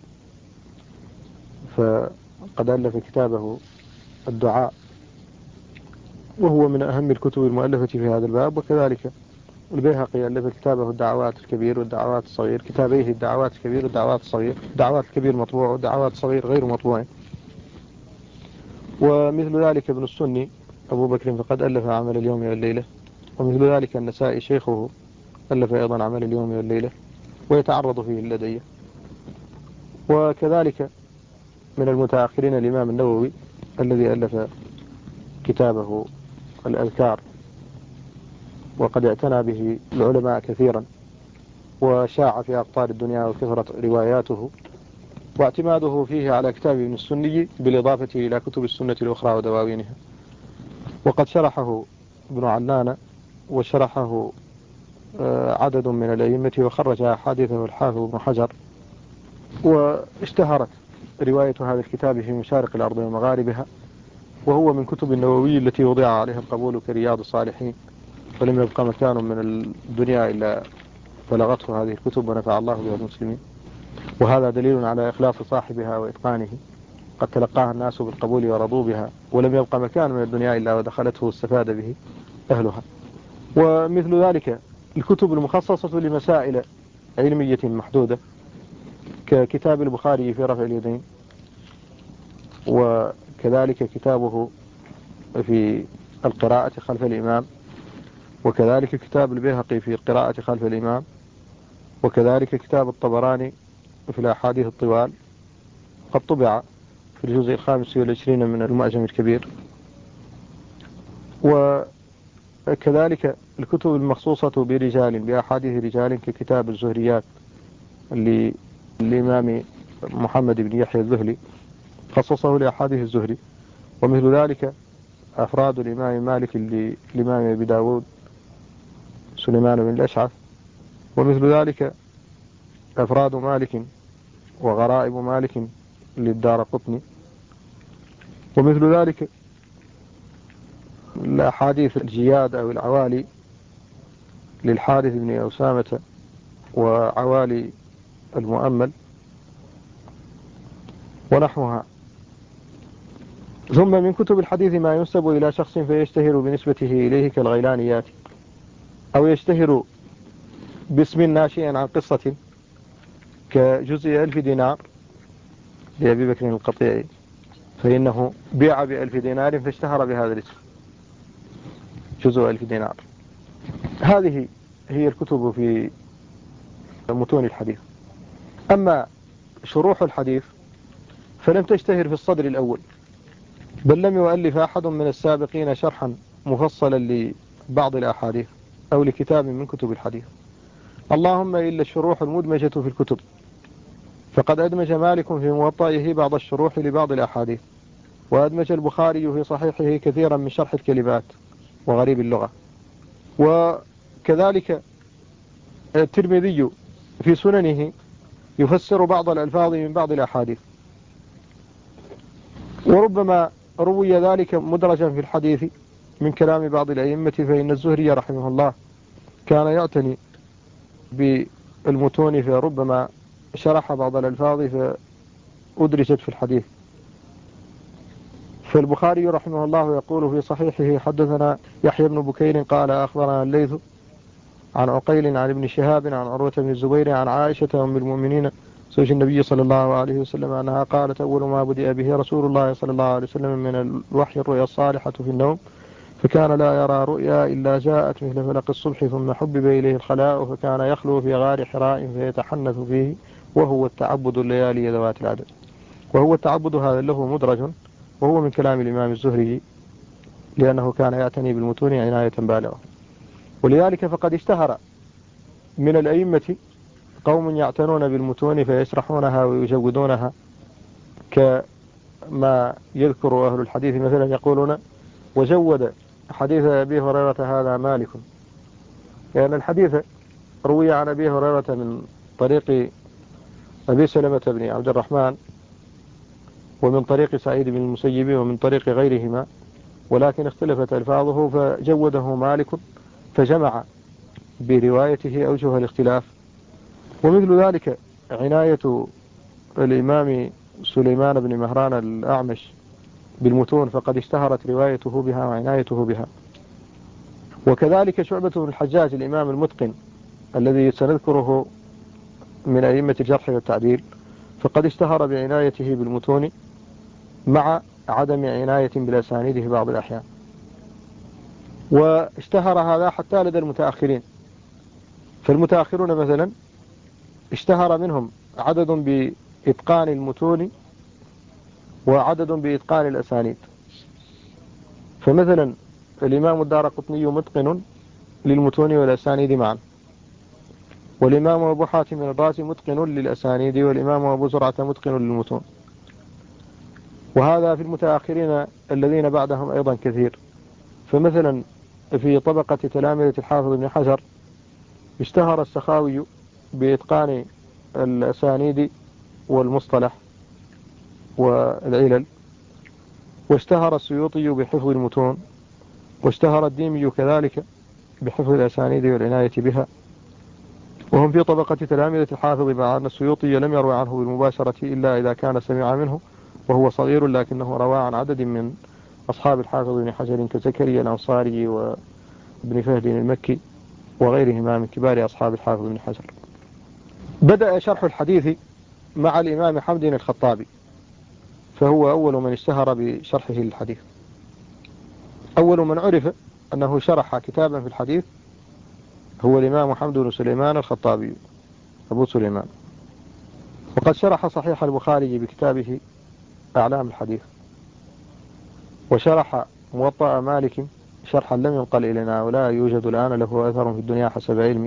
فقد ألف كتابه الدعاء، وهو من أهم الكتب المؤلفة في هذا الباب. وكذلك البيهقي ألف كتابه الدعوات الكبير والدعوات الصغير، كتابيه الدعوات الكبير والدعوات الصغير، الدعوات الكبير مطبوع والدعوات الصغير غير مطبوع. ومثل ذلك ابن السني أبو بكر فقد ألف عمل اليوم والليلة، ومثل ذلك النسائي شيخه ألف أيضا عمل اليوم والليلة ويتعرض فيه اللدية. وكذلك من المتأخرين الإمام النووي الذي ألف كتابه الأذكار، وقد اعتنى به العلماء كثيرا، وشاع في أقطار الدنيا وكثرت رواياته، واعتماده فيه على كتاب ابن السني بالإضافة إلى كتب السنة الأخرى ودواوينها. وقد شرحه ابن عنان، وشرحه عدد من الأئمة، وخرج أحاديثه الحافظ ابن حجر. واشتهرت رواية هذا الكتاب في مشارق الأرض ومغاربها، وهو من كتب النووي التي وضع عليها القبول كرياض الصالحين، فلم يبقى مكان من الدنيا إلا بلغته هذه الكتب ونفع الله بها المسلمين. وهذا دليل على إخلاص صاحبها وإتقانه، قد تلقاها الناس بالقبول ورضوا بها، ولم يبقى مكان من الدنيا إلا ودخلته واستفاد به أهلها. ومثل ذلك الكتب المخصصة لمسائل علمية محدودة، ككتاب البخاري في رفع اليدين، وكذلك كتابه في القراءة خلف الإمام، وكذلك كتاب البيهقي في القراءة خلف الإمام، وكذلك كتاب الطبراني في الأحاديث الطوال، قد طبع في الجزء 25 من المعجم الكبير. وكذلك الكتب المخصوصة برجال بأحاديث رجال ككتاب الزهريات للإمام محمد بن يحيى الذهلي، خصصه لأحاديث الزهري. ومثل ذلك أفراد الإمام مالك للإمام أبي داود سليمان بن الأشعث، ومثل ذلك أفراد مالك وغرائب مالك للدار قطني، ومثل ذلك الأحاديث الجياد أو العوالي للحارث بن أسامة وعوالي المؤمل ونحوها. ثم من كتب الحديث ما ينسب إلى شخص فيشتهر بنسبته إليه كالغيلانيات، أو يشتهر باسم ناشئ عن قصة كجزء 1000 دينار لأبي بكر القطيعي، فإنه بيع ب1000 دينار فاشتهر بهذا الاسم، جزء 1000 دينار. هذه هي الكتب في متون الحديث. أما شروح الحديث فلم تشتهر في الصدر الأول، بل لم يؤلف أحد من السابقين شرحا مفصلا لبعض الأحاديث أو لكتاب من كتب الحديث، اللهم إلا الشروح المدمجة في الكتب، فقد أدمج مالك في موطئه بعض الشروح لبعض الأحاديث، وأدمج البخاري في صحيحه كثيرا من شرح الكلمات وغريب اللغة، وكذلك الترمذي في سننه يفسر بعض الألفاظ من بعض الأحاديث. وربما روي ذلك مدرجا في الحديث من كلام بعض الأئمة، فإن الزهري رحمه الله كان يعتني بالمتون، فربما شرح بعض الألفاظ فأدرجت في الحديث. فالبخاري رحمه الله يقول في صحيحه: حدثنا يحيى بن بكير قال أخبرنا الليث عن عقيل عن ابن شهاب عن عروة بن الزبير عن عائشة أم المؤمنين زوج النبي صلى الله عليه وسلم أنها قالت: أول ما بدأ به رسول الله صلى الله عليه وسلم من الوحي الرؤيا الصالحة في النوم، فكان لا يرى رؤيا إلا جاءت مثل فلق الصبح، ثم حبب إليه الخلاء، فكان يخلو في غار حراء فيتحنث فيه، وهو التعبد الليالي ذوات العدد. وهو التعبد هذا له مدرج، وهو من كلام الإمام الزهري، لأنه كان يعتني بالمتون عناية بالغة. ولذلك فقد اشتهر من الأئمة قوم يعتنون بالمتون فيشرحونها ويجودونها، كما يذكر أهل الحديث مثلا يقولون: وجود حديث أبي هريرة هذا مالك، لأن الحديث روي عن أبي هريرة من طريق أبي سلمة بن عبد الرحمن، ومن طريق سعيد بن المسيب، ومن طريق غيرهما، ولكن اختلفت ألفاظه فجوده مالك فجمع بروايته أوجه الاختلاف. ومثل ذلك عناية الإمام سليمان بن مهران الأعمش بالمتون، فقد اشتهرت روايته بها وعنايته بها. وكذلك شعبة بن الحجاج الإمام المتقن الذي سنذكره من أئمة الجرح والتعديل، فقد اشتهر بعنايته بالمتون مع عدم عناية بالأسانيد في بعض الأحيان. واشتهر هذا حتى لدى المتأخرين، فالمتأخرون مثلا اشتهر منهم عدد بإتقان المتون وعدد بإتقان الأسانيد. فمثلا الإمام الدارقطني متقن للمتون والأسانيد معا، والإمام أبو حاتم الرازي متقن للأسانيد، والإمام أبو زرعة متقن للمتون. وهذا في المتأخرين الذين بعدهم أيضا كثير. فمثلا في طبقة تلامذة الحافظ بن حجر اشتهر السخاوي بإتقان الأسانيد والمصطلح والعلل، واشتهر السيوطي بحفظ المتون، واشتهر الديمي كذلك بحفظ الأسانيد والعناية بها. وهم في طبقة تلامذة الحافظ، مع أن السيوطي لم يروي عنه بالمباشرة إلا إذا كان سمع منه وهو صغير، لكنه روى عن عدد من أصحاب الحافظ بن حجر كزكريا الأنصاري وابن فهد المكي وغيرهما من كبار أصحاب الحافظ بن حجر. بدأ شرح الحديث مع الإمام حمد الخطابي، فهو أول من اشتهر بشرحه للحديث. أول من عرف أنه شرح كتابا في الحديث هو الإمام حمد بن سليمان الخطابي أبو سليمان، وقد شرح صحيح البخاري بكتابه أعلام الحديث، وشرح موطأ مالك شرحا لم ينقل إلينا ولا يوجد الآن له أثر في الدنيا حسب علمي،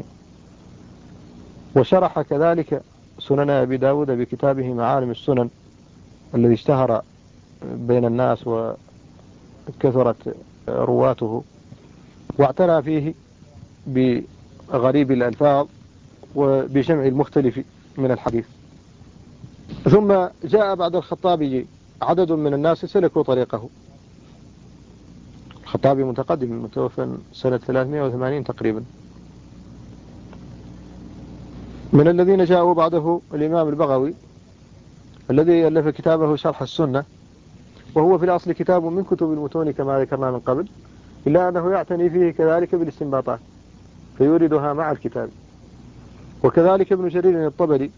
وشرح كذلك سنن أبي داود بكتابه معالم السنن الذي اشتهر بين الناس وكثرت رواته، واعتنى فيه بغريب الألفاظ وبجمع المختلف من الحديث. ثم جاء بعد الخطابي عدد من الناس سلكوا طريقه. الخطابي متقدم، متوفى سنة 380 تقريبا. من الذين جاءوا بعده الإمام البغوي الذي ألف كتابه شرح السنة، وهو في الأصل كتاب من كتب المتون كما ذكرنا من قبل، إلا أنه يعتني فيه كذلك بالاستنباطات فيوردها مع الكتاب. وكذلك ابن جرير الطبري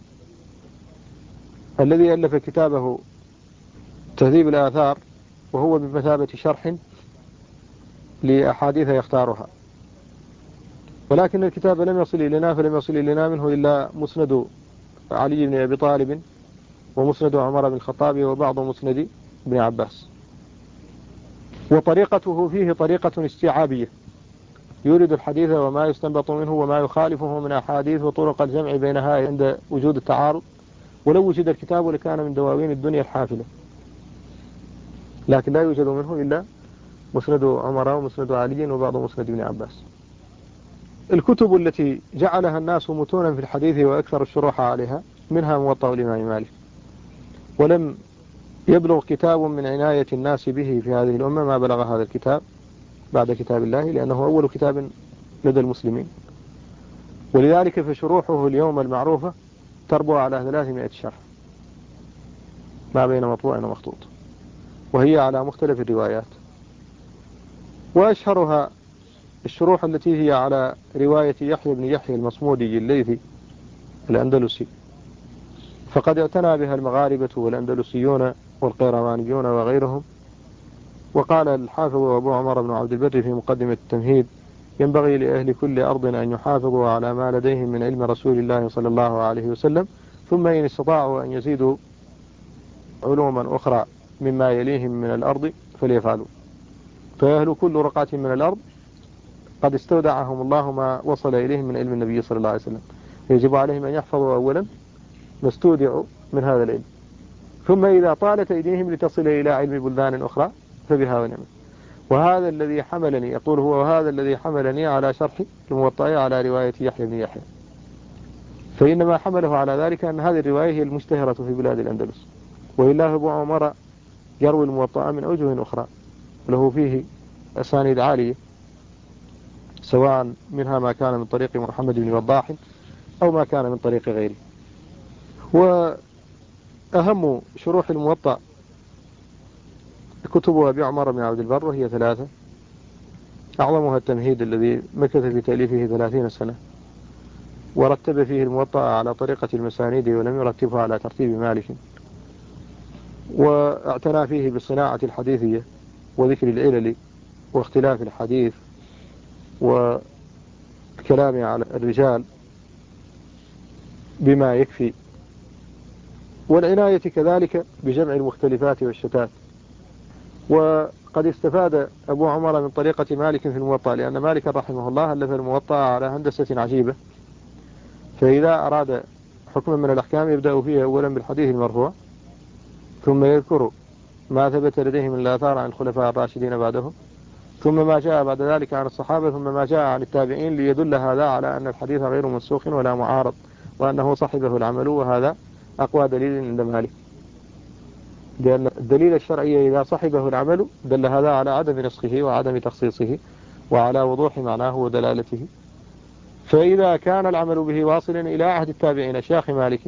الذي ألف كتابه تهذيب الآثار، وهو بمثابة شرح لأحاديث يختارها، ولكن الكتاب لم يصل إلينا، فلم يصل إلينا منه إلا مسند علي بن أبي طالب ومسند عمر بن الخطاب وبعض مسند ابن عباس. وطريقته فيه طريقة استيعابية، يورد الحديث وما يستنبط منه وما يخالفه من أحاديث وطرق الجمع بينها عند وجود التعارض. ولو وجد الكتاب لكان من دواوين الدنيا الحافلة، لكن لا يوجد منه إلا مسند عمر ومسند علي وبعض مسند ابن عباس. الكتب التي جعلها الناس متونا في الحديث وأكثر الشروح عليها منها موطأ الإمام مالك، ولم يبلغ كتاب من عناية الناس به في هذه الأمة ما بلغ هذا الكتاب بعد كتاب الله، لأنه أول كتاب لدى المسلمين. ولذلك فشروحه اليوم المعروفة تربو على 300 شرح ما بين مطبوع ومخطوط، وهي على مختلف الروايات. وأشهرها الشروح التي هي على رواية يحيى بن يحيى المصمودي الليثي الأندلسي، فقد اعتنى بها المغاربة والأندلسيون والقيروانيون وغيرهم. وقال الحافظ أبو عمر بن عبد البر في مقدمة التمهيد: ينبغي لأهل كل أرض أن يحافظوا على ما لديهم من علم رسول الله صلى الله عليه وسلم، ثم إن استطاعوا أن يزيدوا علوما أخرى مما يليهم من الأرض فليفعلوا، فأهل كل رقعة من الأرض قد استودعهم الله ما وصل إليهم من علم النبي صلى الله عليه وسلم، يجب عليهم أن يحفظوا أولا ما استودعوا من هذا العلم، ثم إذا طالت أيديهم لتصل إلى علم بلدان أخرى فبها ونعمة. وهذا الذي حملني، يقول هو: وهذا الذي حملني على شرح الموطأ على رواية يحيى بن يحيى. فإنما حمله على ذلك أن هذه الرواية هي المشتهرة في بلاد الأندلس، وإلا أبو عمر يروي الموطأ من أوجه أخرى له فيه أسانيد عالية، سواء منها ما كان من طريق محمد بن وضاح أو ما كان من طريق غيره. وأهم شروح الموطأ كتب أبي عمر بن عبد البر، وهي 3، أعظمها التمهيد الذي مكث في تأليفه 30 سنة، ورتب فيه الموطأ على طريقة المسانيد ولم يرتبه على ترتيب مالك، واعتنى فيه بالصناعة الحديثية وذكر العلل واختلاف الحديث والكلام على الرجال بما يكفي، والعناية كذلك بجمع المختلفات والشتات. وقد استفاد أبو عمر من طريقة مالك في الموطأ، لأن مالك رحمه الله ألف الموطأ على هندسة عجيبة، فإذا أراد حكما من الأحكام يبدأ فيه أولا بالحديث المرفوع، ثم يذكر ما ثبت لديه من الآثار عن الخلفاء الراشدين بعدهم، ثم ما جاء بعد ذلك عن الصحابة، ثم ما جاء عن التابعين، ليدل هذا على أن الحديث غير منسوخ ولا معارض، وأنه صحبه العمل، وهذا أقوى دليل عند مالك، لأن الدليل الشرعي إذا صحبه العمل دل هذا على عدم نسخه وعدم تخصيصه وعلى وضوح معناه ودلالته. فإذا كان العمل به واصلا إلى عهد التابعين شيخ مالك،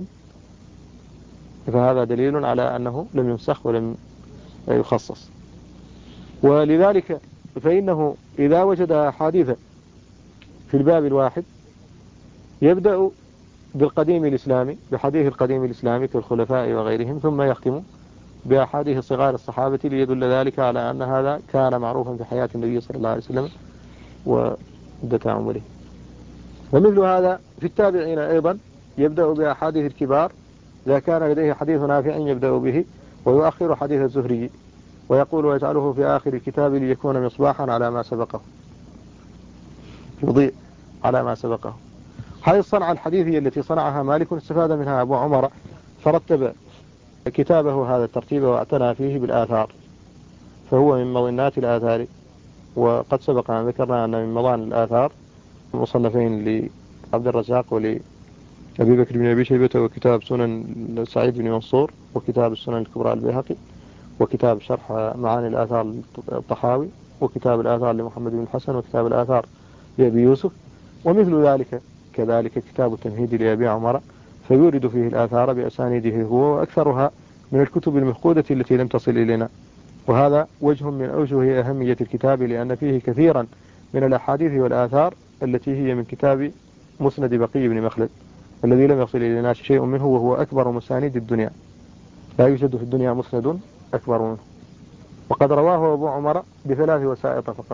فهذا دليل على أنه لم ينسخ ولم يخصص. ولذلك فإنه إذا وجد أحاديث في الباب الواحد يبدأ بالقديم الإسلامي، بحديث القديم الإسلامي كالخلفاء وغيرهم، ثم يختم بأحاديث صغار الصحابة، ليدل ذلك على أن هذا كان معروفا في حياة النبي صلى الله عليه وسلم ومدة عمره. ومثل هذا في التابعين أيضا يبدأ بأحاديث الكبار، إذا كان لديه حديث نافع يبدأ به، ويؤخر حديث الزهري، ويقول ويجعله في آخر الكتاب ليكون مصباحا على ما سبقه، يضيء على ما سبقه. هذه الصنعة الحديثية التي صنعها مالك استفاد منها أبو عمر، فرتب كتابه هذا الترتيب واعتنى فيه بالآثار، فهو من مظنات الآثار. وقد سبق أن ذكرنا أن من مظان الآثار مصنفين لعبد الرزاق ولأبي بكر بن أبي شيبة، وكتاب سنن سعيد بن منصور، وكتاب السنن الكبرى البيهقي، وكتاب شرح معاني الآثار الطحاوي، وكتاب الآثار لمحمد بن الحسن، وكتاب الآثار لأبي يوسف. ومثل ذلك كذلك كتاب التمهيد لأبي عمر، فيورد فيه الآثار بأسانيده هو، وأكثرها من الكتب المفقودة التي لم تصل إلينا. وهذا وجه من أوجه أهمية الكتاب، لأن فيه كثيرا من الأحاديث والآثار التي هي من كتاب مسند بقي بن مخلد الذي لم يصل إلينا شيء منه، وهو أكبر مسانيد الدنيا، لا يوجد في الدنيا مسند أكبر منه. وقد رواه أبو عمر ب3 وسائط فقط،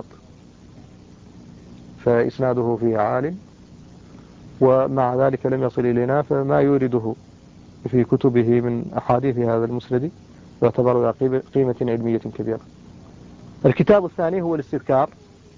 فإسناده فيه عال، ومع ذلك لم يصل إلينا، فما يورده في كتبه من أحاديث هذا المسند يعتبر قيمة علمية كبيرة. الكتاب الثاني هو الاستذكار،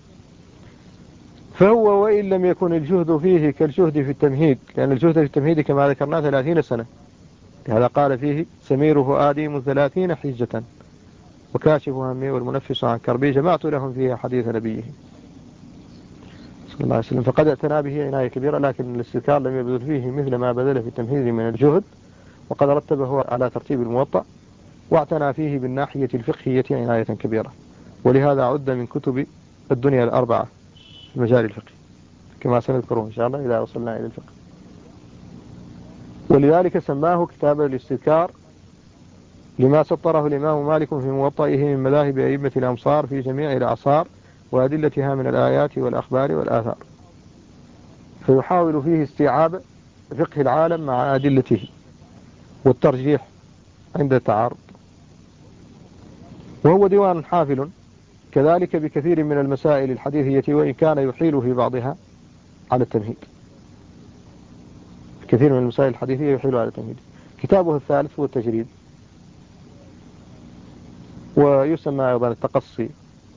فهو وإن لم يكن الجهد فيه كالجهد في التمهيد، لأن الجهد في التمهيد كما ذكرنا 30 سنة، لهذا قال فيه سميره آدم 30 حجة، وكاشف همي والمنفس عن كربي جمعت لهم فيها حديث نبيه صلى الله عليه وسلم. فقد اعتنى به عناية كبيرة، لكن الاستذكار لم يبذل فيه مثل ما بذل في التمهيد من الجهد، وقد رتبه على ترتيب الموطأ، واعتنى فيه بالناحية الفقهية عناية كبيرة، ولهذا عد من كتب الدنيا الأربعة في مجال الفقه، كما سنذكره إن شاء الله إذا وصلنا إلى الفقه. ولذلك سماه كتاب الاستذكار لما سطره الإمام مالك في موطئه من مذاهب أئمة الأمصار في جميع الأعصار وأدلتها من الآيات والأخبار والآثار، فيحاول فيه استيعاب فقه العالم مع أدلته والترجيح عند التعارض. وهو ديوان حافل كذلك بكثير من المسائل الحديثية، وإن كان يحيل في بعضها على التمهيد، كثير من المسائل الحديثية يحيل على التمهيد. كتابه الثالث هو التجريد، ويسمى أيضا التقصي،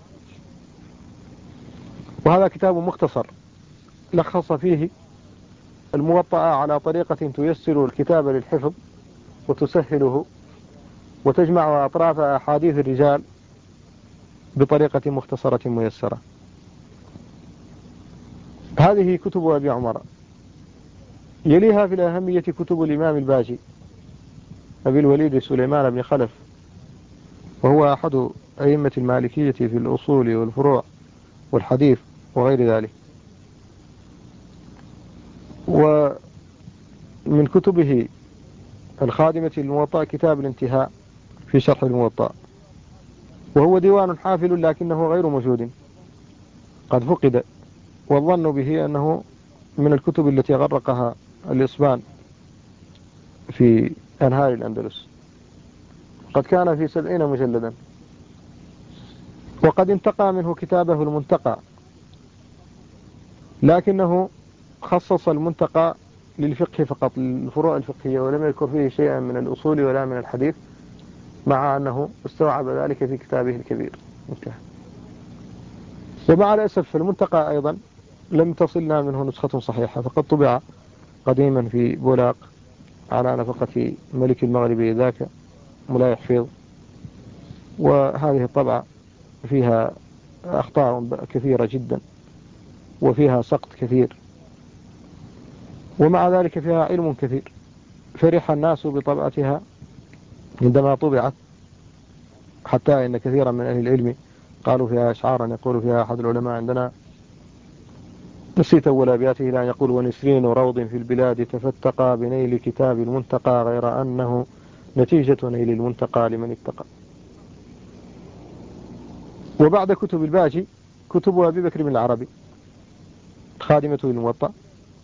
وهذا كتاب مختصر لخص فيه الموطأ على طريقة تيسر الكتاب للحفظ وتسهله، وتجمع أطراف أحاديث الرجال بطريقة مختصرة ميسرة. هذه كتب أبي عمر. يليها في الأهمية كتب الإمام الباجي أبي الوليد سليمان بن خلف، وهو أحد أئمة المالكية في الأصول والفروع والحديث وغير ذلك. ومن كتبه الخادمة للموطأ كتاب الانتهاء في شرح الموطأ، وهو ديوان حافل لكنه غير موجود، قد فقد، والظن به أنه من الكتب التي غرقها الإصبان في أنهار الأندلس، قد كان في 70 مجلدا. وقد انتقى منه كتابه المنتقى، لكنه خصص المنتقى للفقه فقط، للفروع الفقهية، ولم يذكر فيه شيئا من الأصول ولا من الحديث، مع أنه استوعب ذلك في كتابه الكبير. انتهى. ومع الأسف المنتقى أيضا لم تصلنا منه نسخة صحيحة، فقد طبع قديما في بولاق على نفقة ملك المغرب ذاك مولاي حفيظ، وهذه الطبعة فيها أخطاء كثيرة جدا، وفيها سقط كثير، ومع ذلك فيها علم كثير. فرح الناس بطبعتها عندما طبعت، حتى إن كثيرا من أهل العلم قالوا فيها أشعارا يقول فيها أحد العلماء عندنا: نسيت أول أبياته إلى أن يقول: ونسرين روض في البلاد تفتقى بنيل كتاب المنتقى، غير أنه نتيجة نيل المنتقى لمن اتقى. وبعد كتب الباجي كتب أبي بكر بن العربي خادمته للموطأ،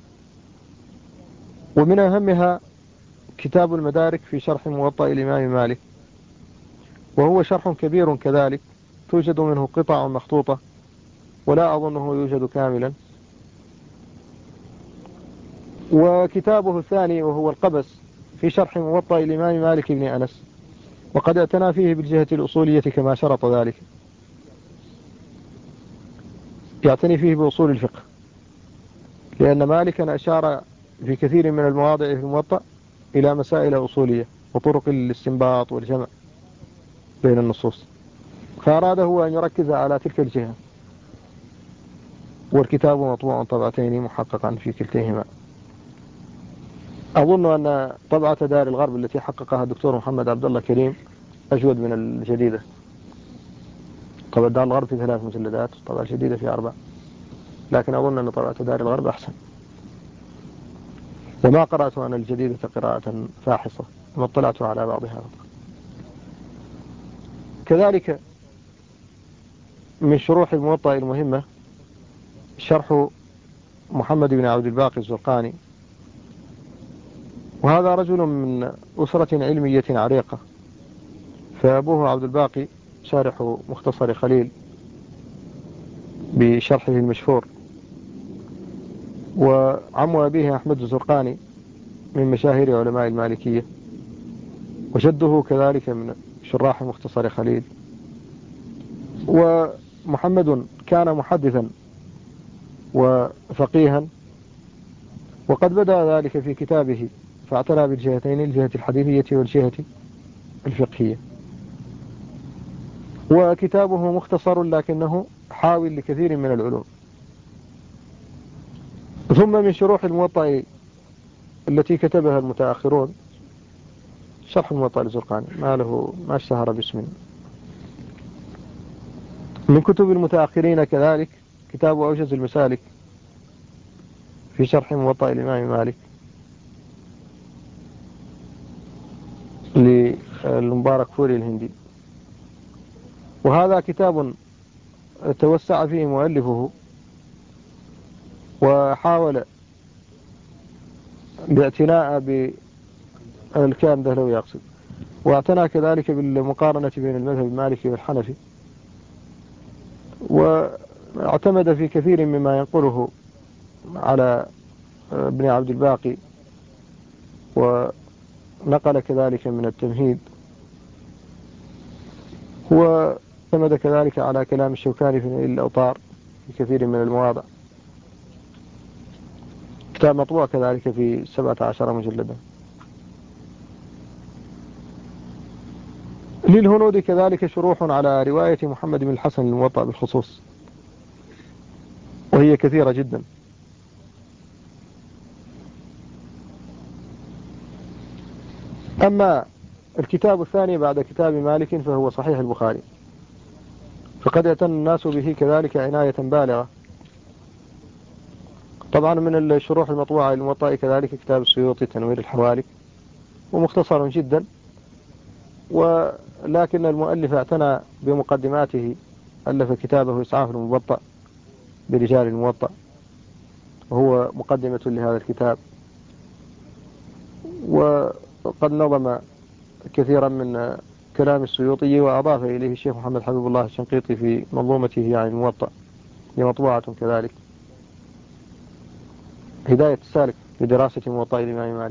ومن أهمها كتاب المدارك في شرح موطأ الإمام مالك، وهو شرح كبير كذلك، توجد منه قطع مخطوطة، ولا أظنه يوجد كاملا. وكتابه الثاني وهو القبس في شرح موطأ الإمام مالك بن أنس، وقد اعتنى فيه بالجهة الأصولية كما شرط ذلك، يعتني فيه بأصول الفقه، لأن مالكا أشار في كثير من المواضع في الموطأ إلى مسائل أصولية وطرق الاستنباط والجمع بين النصوص، فأراد هو أن يركز على تلك الجهة. والكتاب مطبوع طبعتين محققا في كلتيهما. أظن أن طبعة دار الغرب التي حققها الدكتور محمد عبد الله كريم أجود من الجديدة. طبعة دار الغرب في 3 مجلدات، طبعة الجديدة في 4، لكن أظن أن طبعة دار الغرب أحسن. وما قرأت أنا الجديدة قراءة فاحصة، وما اطلعت على بعضها. كذلك من شروح الموطأ المهمة شرح محمد بن عبد الباقي الزرقاني، وهذا رجل من أسرة علمية عريقة، فأبوه عبد الباقي شارح مختصر خليل بشرحه المشهور، وعم أبيه أحمد الزرقاني من مشاهير علماء المالكية، وجده كذلك من شراح مختصر خليل. ومحمد كان محدثا وفقيها، وقد بدأ ذلك في كتابه، فاعتنى بالجهتين، الجهة الحديثية والجهة الفقهية. وكتابه مختصر لكنه حاوي لكثير من العلوم. ثم من شروح الموطأ التي كتبها المتأخرون شرح الموطأ الزرقاني، ما اشتهر باسم. من كتب المتأخرين كذلك كتاب أوجز المسالك في شرح موطأ الإمام مالك للمبارك فوري الهندي، وهذا كتاب توسع فيه مؤلفه وحاول باعتناء بالكلام ده لو يقصد، واعتنى كذلك بالمقارنة بين المذهب المالكي والحنفي، واعتمد في كثير مما ينقله على ابن عبد الباقي، ونقل كذلك من التمهيد، واعتمد كذلك على كلام الشوكاني في نيل الأوطار في كثير من المواضع. كتاب مطبوع كذلك في 17 مجلدا. للهنود كذلك شروح على رواية محمد بن الحسن الموطأ بالخصوص، وهي كثيرة جدا. أما الكتاب الثاني بعد كتاب مالك فهو صحيح البخاري، فقد يعتني الناس به كذلك عناية بالغة. طبعا من الشروح المطبوعة للموطأ كذلك كتاب السيوطي تنوير الحوالي، ومختصر جدا، ولكن المؤلف اعتنى بمقدماته، ألف كتابه إسعاف المبطأ برجال الموطأ، وهو مقدمة لهذا الكتاب. وقد نظم كثيرا من كلام السيوطي وأضاف إليه الشيخ محمد حبيب الله الشنقيطي في منظومته عن الموطأ، هي مطبوعة كذلك، هداية السالك لدراسة موطأ الإمام مالك.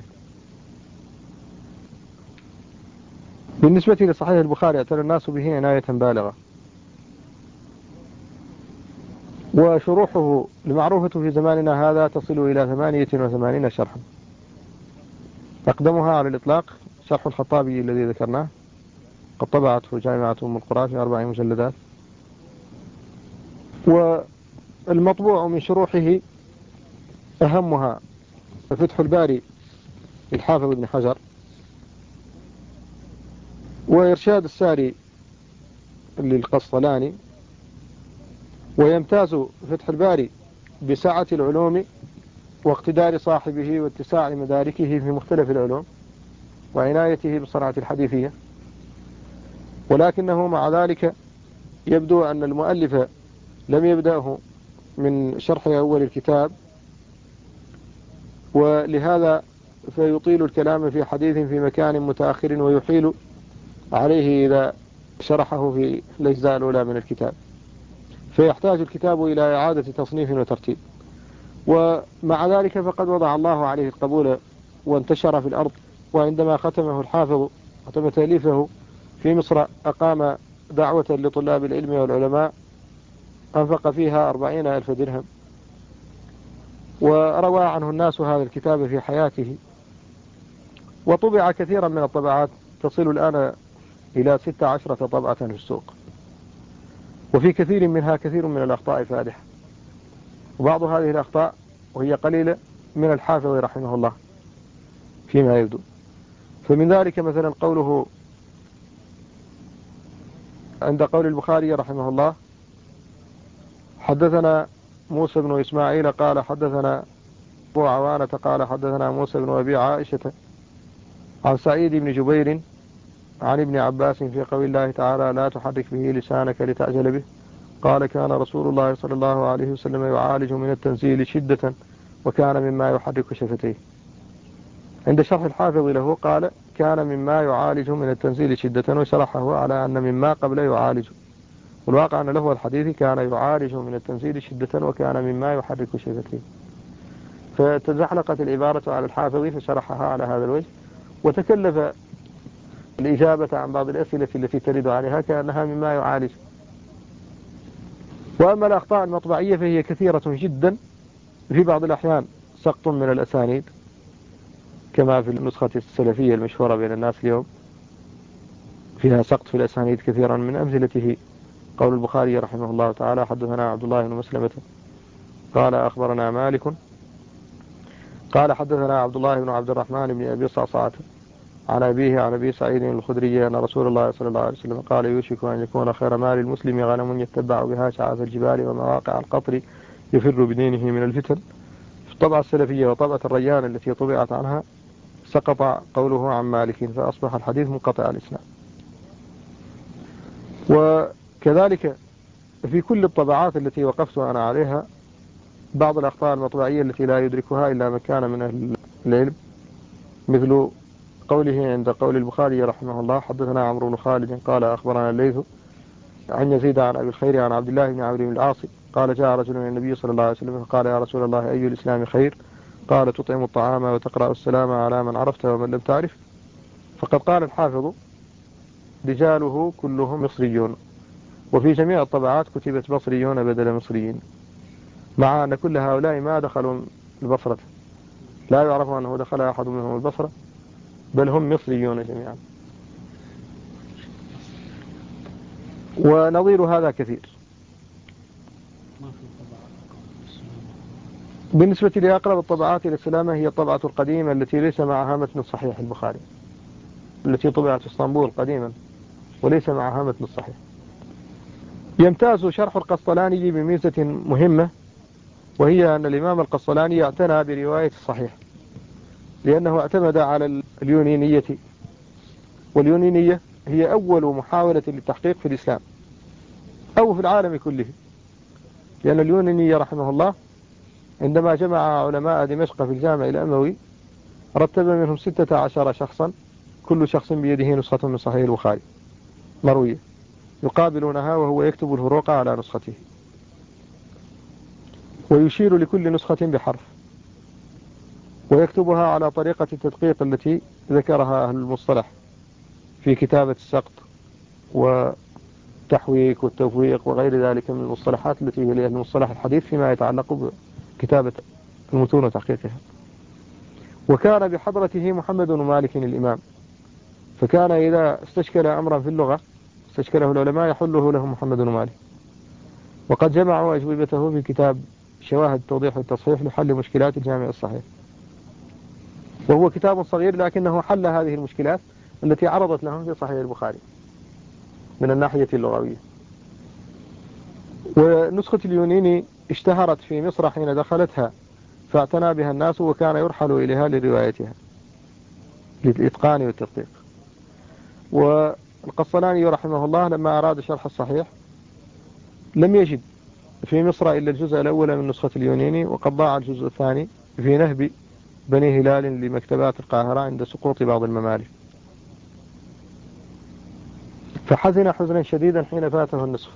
بالنسبة لصحيح البخاري اعتنى الناس به عناية بالغة، وشروحه المعروفة في زماننا هذا تصل إلى 88 شرحا، أقدمها على الإطلاق شرح الخطابي الذي ذكرناه، قد طبعته جامعة أم القرى في 4 مجلدات. والمطبوع من شروحه أهمها فتح الباري للحافظ ابن حجر، وإرشاد الساري للقسطلاني. ويمتاز فتح الباري بسعة العلوم واقتدار صاحبه واتساع مداركه في مختلف العلوم وعنايته بالصنعة الحديثية، ولكنه مع ذلك يبدو أن المؤلف لم يبدأه من شرح أول الكتاب، ولهذا فيطيل الكلام في حديث في مكان متأخر ويحيل عليه إذا شرحه في الأجزاء الأولى من الكتاب، فيحتاج الكتاب إلى إعادة تصنيف وترتيب. ومع ذلك فقد وضع الله عليه القبول وانتشر في الأرض. وعندما ختمه الحافظ ختم تأليفه في مصر أقام دعوة لطلاب العلم والعلماء أنفق فيها 40,000 درهم، وروى عنه الناس هذا الكتاب في حياته. وطبع كثيرا من الطبعات تصل الآن إلى 16 طبعة في السوق، وفي كثير منها كثير من الأخطاء فادحة، وبعض هذه الأخطاء وهي قليلة من الحافظ رحمه الله فيما يبدو. فمن ذلك مثلا قوله عند قول البخاري رحمه الله: حدثنا موسى بن إسماعيل قال حدثنا أبو عوانة قال حدثنا موسى بن أبي عائشة عن سعيد بن جبير عن ابن عباس في قول الله تعالى: لا تحرك به لسانك لتعجل به، قال: كان رسول الله صلى الله عليه وسلم يعالج من التنزيل شدة وكان مما يحرك شفتيه. عند شرح الحافظ له قال: كان مما يعالج من التنزيل شدة، وشرحه على أن مما قبل يعالج، والواقع أن له الحديث كان يعالج من التنزيل شدة وكان مما يحرك شفتيه، فتزحلقت العبارة على الحافظ فشرحها على هذا الوجه، وتكلف الإجابة عن بعض الأسئلة التي ترد عليها كأنها مما يعالج. وأما الأخطاء المطبعية فهي كثيرة جدا، في بعض الأحيان سقط من الأسانيد كما في النسخة السلفية المشهورة بين الناس اليوم، فيها سقط في الأسانيد كثيرا. من أمثلته قول البخاري رحمه الله تعالى: حدثنا عبد الله بن مسلمة قال أخبرنا مالك قال حدثنا عبد الله بن عبد الرحمن بن أبي صعصعة عن أبيه عن أبي سعيد الخدري أن رسول الله صلى الله عليه وسلم قال: يوشك أن يكون خير مال المسلم غنم يتبع بها شعاف الجبال ومواقع القطر يفر بدينه من الفتن. في الطبعة السلفية وطبعة الريان التي طبعت عنها سقط قوله عن مالك، فأصبح الحديث منقطع الإسناد. وكذلك في كل الطبعات التي وقفت أنا عليها بعض الأخطاء المطبعية التي لا يدركها إلا من كان من أهل العلم، مثل قوله عند قول البخاري رحمه الله: حدثنا عمرو بن خالد قال أخبرنا الليث عن يزيد عن أبي الخير عن عبد الله بن عمرو بن العاص قال: جاء رجل من النبي صلى الله عليه وسلم فقال: يا رسول الله، أي الإسلام خير؟ قال: تطعم الطعام وتقرأ السلام على من عرفت ومن لم تعرف. فقد قال الحافظ: رجاله كلهم مصريون، وفي جميع الطبعات كتبت بصريون بدل مصريين، مع أن كل هؤلاء ما دخلوا البصرة، لا يعرف أنه دخل أحد منهم البصرة، بل هم مصريون جميعا. ونظير هذا كثير. بالنسبة لأقرب الطبعات إلى السلامة هي الطبعة القديمة التي ليس معها متن صحيح البخاري، التي طبعت في اسطنبول قديما وليس معها متن الصحيح. يمتاز شرح القسطلاني بميزة مهمة، وهي أن الإمام القسطلاني اعتنى برواية الصحيح، لأنه اعتمد على اليونينية، واليونينية هي أول محاولة للتحقيق في الإسلام أو في العالم كله، لأن اليونيني رحمه الله عندما جمع علماء دمشق في الجامع الأموي رتب منهم 16 شخصا، كل شخص بيده نسخة من صحيح البخاري مروية يقابلونها، وهو يكتب الفروق على نسخته ويشير لكل نسخة بحرف، ويكتبها على طريقة التدقيق التي ذكرها أهل المصطلح في كتابة السقط والتحويك والتفويق وغير ذلك من المصطلحات التي هي المصطلح الحديث فيما يتعلق بكتابة المتون وتحقيقها. وكان بحضرته محمد بن مالك الإمام، فكان إذا استشكل أمرا في اللغة استشكله العلماء يحله له محمد بن مالك، وقد جمعوا أجوبته في كتاب شواهد التوضيح والتصحيح لحل مشكلات الجامع الصحيح، وهو كتاب صغير لكنه حل هذه المشكلات التي عرضت لهم في صحيح البخاري من الناحية اللغوية. ونسخة اليونيني اشتهرت في مصر حين دخلتها فاعتنى بها الناس، وكان يرحل إليها لروايتها للإتقان والتدقيق. والقسطلاني رحمه الله لما أراد شرح الصحيح لم يجد في مصر إلا الجزء الأول من نسخة اليونيني، وقد ضاع الجزء الثاني في نهب بني هلال لمكتبات القاهرة عند سقوط بعض الممالك، فحزن حزنا شديدا حين فاته النصف،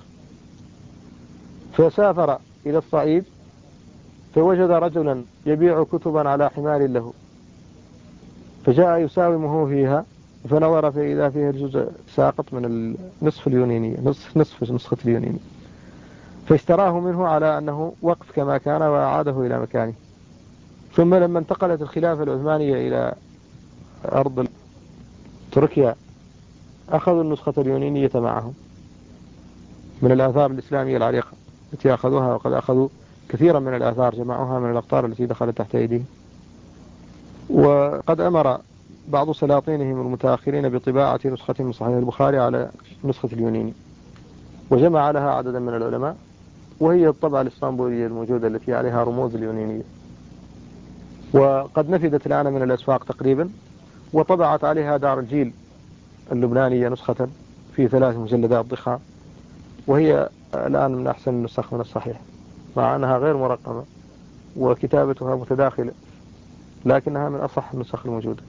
فسافر إلى الصعيد فوجد رجلا يبيع كتبا على حمار له، فجاء يساومه فيها، فنظر فإذا فيه الجزء ساقط من النصف اليونيني، نصف نسخة اليونيني، فاشتراه منه على أنه وقف كما كان وأعاده إلى مكانه. ثم لما انتقلت الخلافة العثمانية إلى أرض تركيا أخذوا النسخة اليونينية معهم من الآثار الإسلامية العريقة التي أخذوها، وقد أخذوا كثيرا من الآثار جمعوها من الأقطار التي دخلت تحت أيديهم. وقد أمر بعض سلاطينهم المتأخرين بطباعة نسخة من صحيح البخاري على نسخة اليونيني، وجمع لها عددا من العلماء، وهي الطبعة الإسطنبولية الموجودة التي عليها رموز اليونينية، وقد نفدت الآن من الأسواق تقريبا، وطبعت عليها دار الجيل اللبنانية نسخة في 3 مجلدات ضخام، وهي الآن من أحسن النسخ من الصحيح، مع أنها غير مرقمة وكتابتها متداخلة، لكنها من أصح النسخ الموجودة.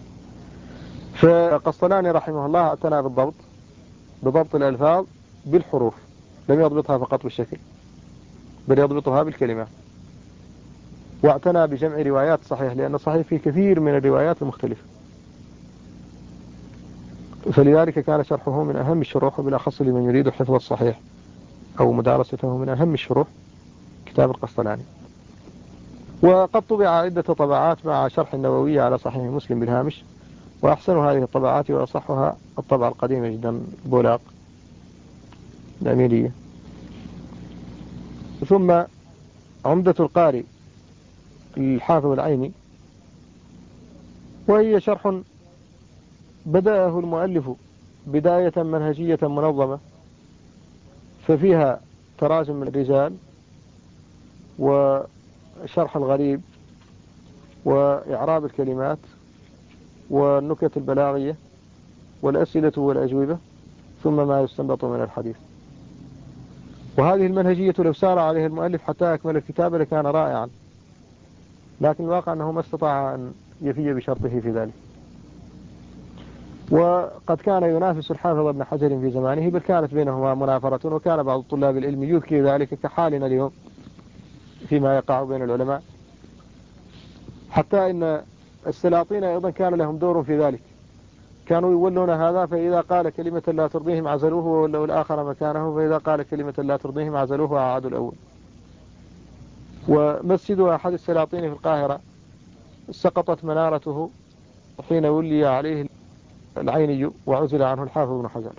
فقسطلاني رحمه الله اعتنى بضبط الألفاظ بالحروف، لم يضبطها فقط بالشكل بل يضبطها بالكلمات، واعتنى بجمع روايات صحيح، لأن الصحيح فيه كثير من الروايات المختلفة، فلذلك كان شرحه من أهم الشروح، وبالأخص لمن يريد حفظ الصحيح أو مدارسته من أهم الشروح كتاب القسطلاني. وقد طبع عدة طبعات مع شرح النووي على صحيح مسلم بالهامش، وأحسن هذه الطبعات وأصحها الطبعة القديمة جدا بولاق الأميرية. ثم عمدة القارئ الحافظ العيني، وهي شرح بدأه المؤلف بداية منهجية منظمة، ففيها تراجم من الرجال وشرح الغريب وإعراب الكلمات والنكت البلاغية والأسئلة والأجوبة، ثم ما يستنبط من الحديث. وهذه المنهجية لو سار عليها المؤلف حتى أكمل الكتاب لكان رائعا، لكن الواقع أنه ما استطاع أن يفي بشرطه في ذلك. وقد كان ينافس الحافظ ابن حجر في زمانه، بل كانت بينهما منافرة، وكان بعض طلاب العلم يذكر ذلك كحالنا اليوم فيما يقع بين العلماء، حتى إن السلاطين أيضا كان لهم دور في ذلك، كانوا يولون هذا فإذا قال كلمة لا ترضيهم عزلوه وولوا الآخر مكانه، فإذا قال كلمة لا ترضيهم عزلوه وأعادوا الأول. ومسجد أحد السلاطين في القاهرة سقطت منارته حين ولي عليه العيني وعزل عنه الحافظ ابن حجر،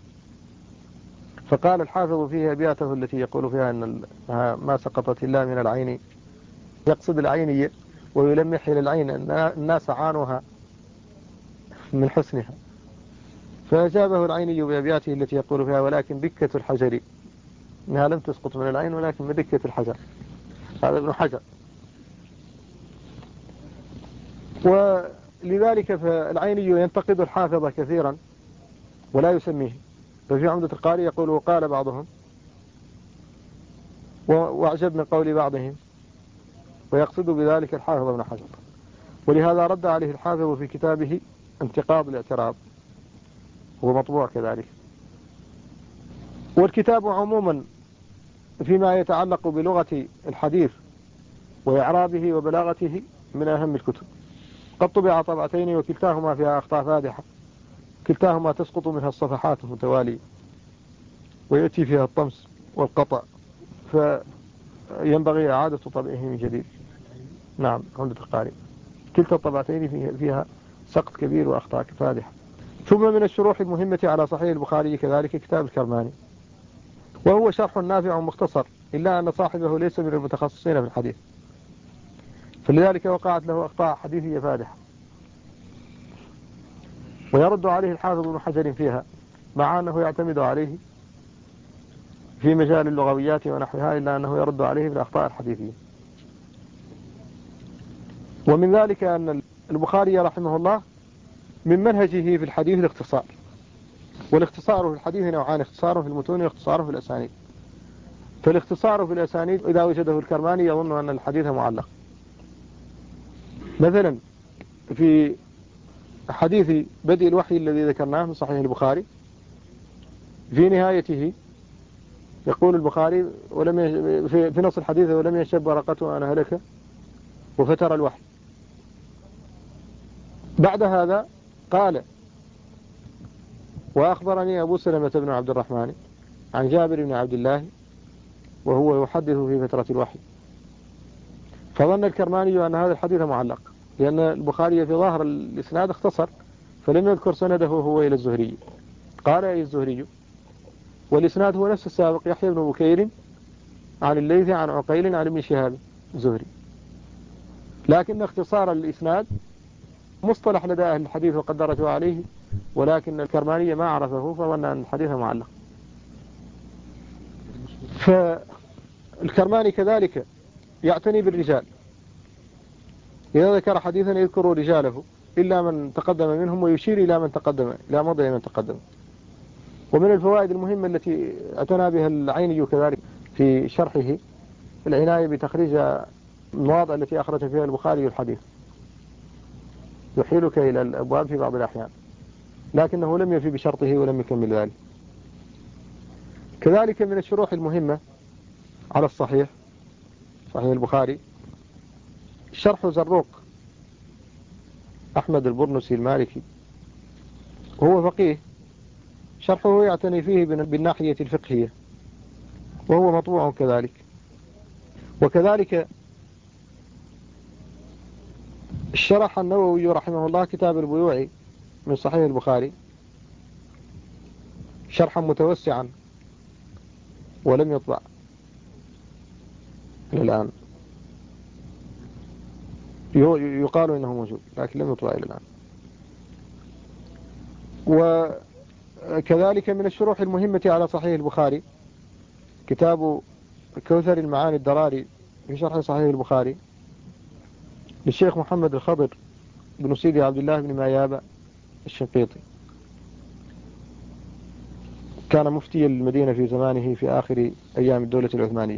فقال الحافظ فيه أبياته التي يقول فيها أن ما سقطت إلا من العين، يقصد العينية ويلمح إلى العين أن الناس عانوها من حسنها، فأجابه العيني بأبياته التي يقول فيها: ولكن دكة الحجر، إنها لم تسقط من العين ولكن بدكة الحجر. هذا ابن حجر. ولذلك فالعيني ينتقد الحافظ كثيرا ولا يسميه. ففي عمدة القاري يقول: وقال بعضهم، وأعجب من قول بعضهم، ويقصد بذلك الحافظ ابن حجر. ولهذا رد عليه الحافظ في كتابه انتقاض الاعتراض، هو مطبوع كذلك. والكتاب عموما فيما يتعلق بلغة الحديث وإعرابه وبلاغته من أهم الكتب. قد طبع طبعتين وكلتاهما فيها أخطاء فادحة، كلتاهما تسقط منها الصفحات المتوالية ويأتي فيها الطمس والقطع، فينبغي إعادة طبعه من جديد. نعم، عمدة القاري كلتا الطبعتين فيها سقط كبير وأخطاء فادحة. ثم من الشروح المهمة على صحيح البخاري كذلك كتاب الكرماني، وهو شرح نافع مختصر، إلا أن صاحبه ليس من المتخصصين في الحديث، فلذلك وقعت له أخطاء حديثية فادحة، ويرد عليه الحافظ ابن حجر فيها، مع أنه يعتمد عليه في مجال اللغويات ونحوها، إلا أنه يرد عليه بالأخطاء الحديثية. ومن ذلك أن البخاري رحمه الله من منهجه في الحديث الاختصار، والاختصار في الحديث نوعان: اختصار في المتون واختصار في الأسانيد. فالاختصار في الأسانيد إذا وجده الكرماني يظن أن الحديث معلق. مثلا في حديث بدء الوحي الذي ذكرناه من صحيح البخاري، في نهايته يقول البخاري في نص الحديث: ولم يشب ورقته أنا هلك وفتر الوحي. بعد هذا قال: وأخبرني أبو سلمة بن عبد الرحمن عن جابر بن عبد الله وهو يحدث في فترة الوحي. فظن الكرماني أن هذا الحديث معلق، لأن البخاري في ظاهر الإسناد اختصر، فلم يذكر سنده هو إلى الزهري. قال: أي الزهري؟ والإسناد هو نفس السابق: يحيى بن بكير عن الليث عن عقيل عن ابن شهاب الزهري. لكن اختصار الإسناد مصطلح لدى أهل الحديث وقد درجوا عليه، ولكن الكرماني ما عرفه فظن أن الحديث معلق. فالكرماني كذلك يعتني بالرجال، إذا ذكر حديثا يذكر رجاله إلا من تقدم منهم، ويشير إلى من تقدم، إلى مضي من تقدم. ومن الفوائد المهمة التي اعتنى بها العيني كذلك في شرحه العناية بتخريج المواضع التي أخرج فيها البخاري الحديث، يحيلك إلى الأبواب في بعض الأحيان، لكنه لم يفي بشرطه ولم يكمل ذلك. كذلك من الشروح المهمة على الصحيح، صحيح البخاري، شرح زروق أحمد البرنسي المالكي، وهو فقيه، شرحه يعتني فيه بالناحية الفقهية، وهو مطبوع كذلك. وكذلك شرح النووي رحمه الله كتاب البيوع من صحيح البخاري شرحا متوسعا، ولم يطبع إلى الآن. يقال إنه موجود لكن لم يطبع إلى الآن. وكذلك من الشروح المهمة على صحيح البخاري كتاب كوثر المعاني الدراري في شرح صحيح البخاري للشيخ محمد الخضر بن سيدي عبد الله بن مايابة الشنقيطي، كان مفتي المدينة في زمانه في آخر أيام الدولة العثمانية.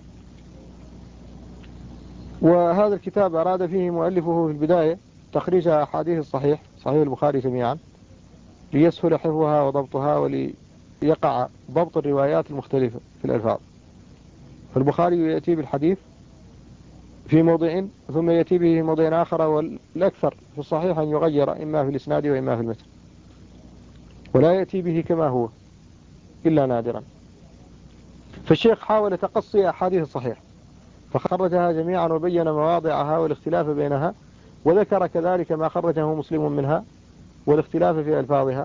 وهذا الكتاب أراد فيه مؤلفه في البداية تخريج أحاديث الصحيح، صحيح البخاري جميعا، ليسهل حفظها وضبطها وليقع ضبط الروايات المختلفة في الألفاظ. فالبخاري يأتي بالحديث في موضع ثم يأتي به في موضع آخر، والأكثر في الصحيح أن يغير إما في الإسناد وإما في المتن، ولا يأتي به كما هو إلا نادرا. فالشيخ حاول تقصي أحاديث الصحيح فخرجها جميعا وبين مواضعها والاختلاف بينها، وذكر كذلك ما خرجه مسلم منها والاختلاف في ألفاظها.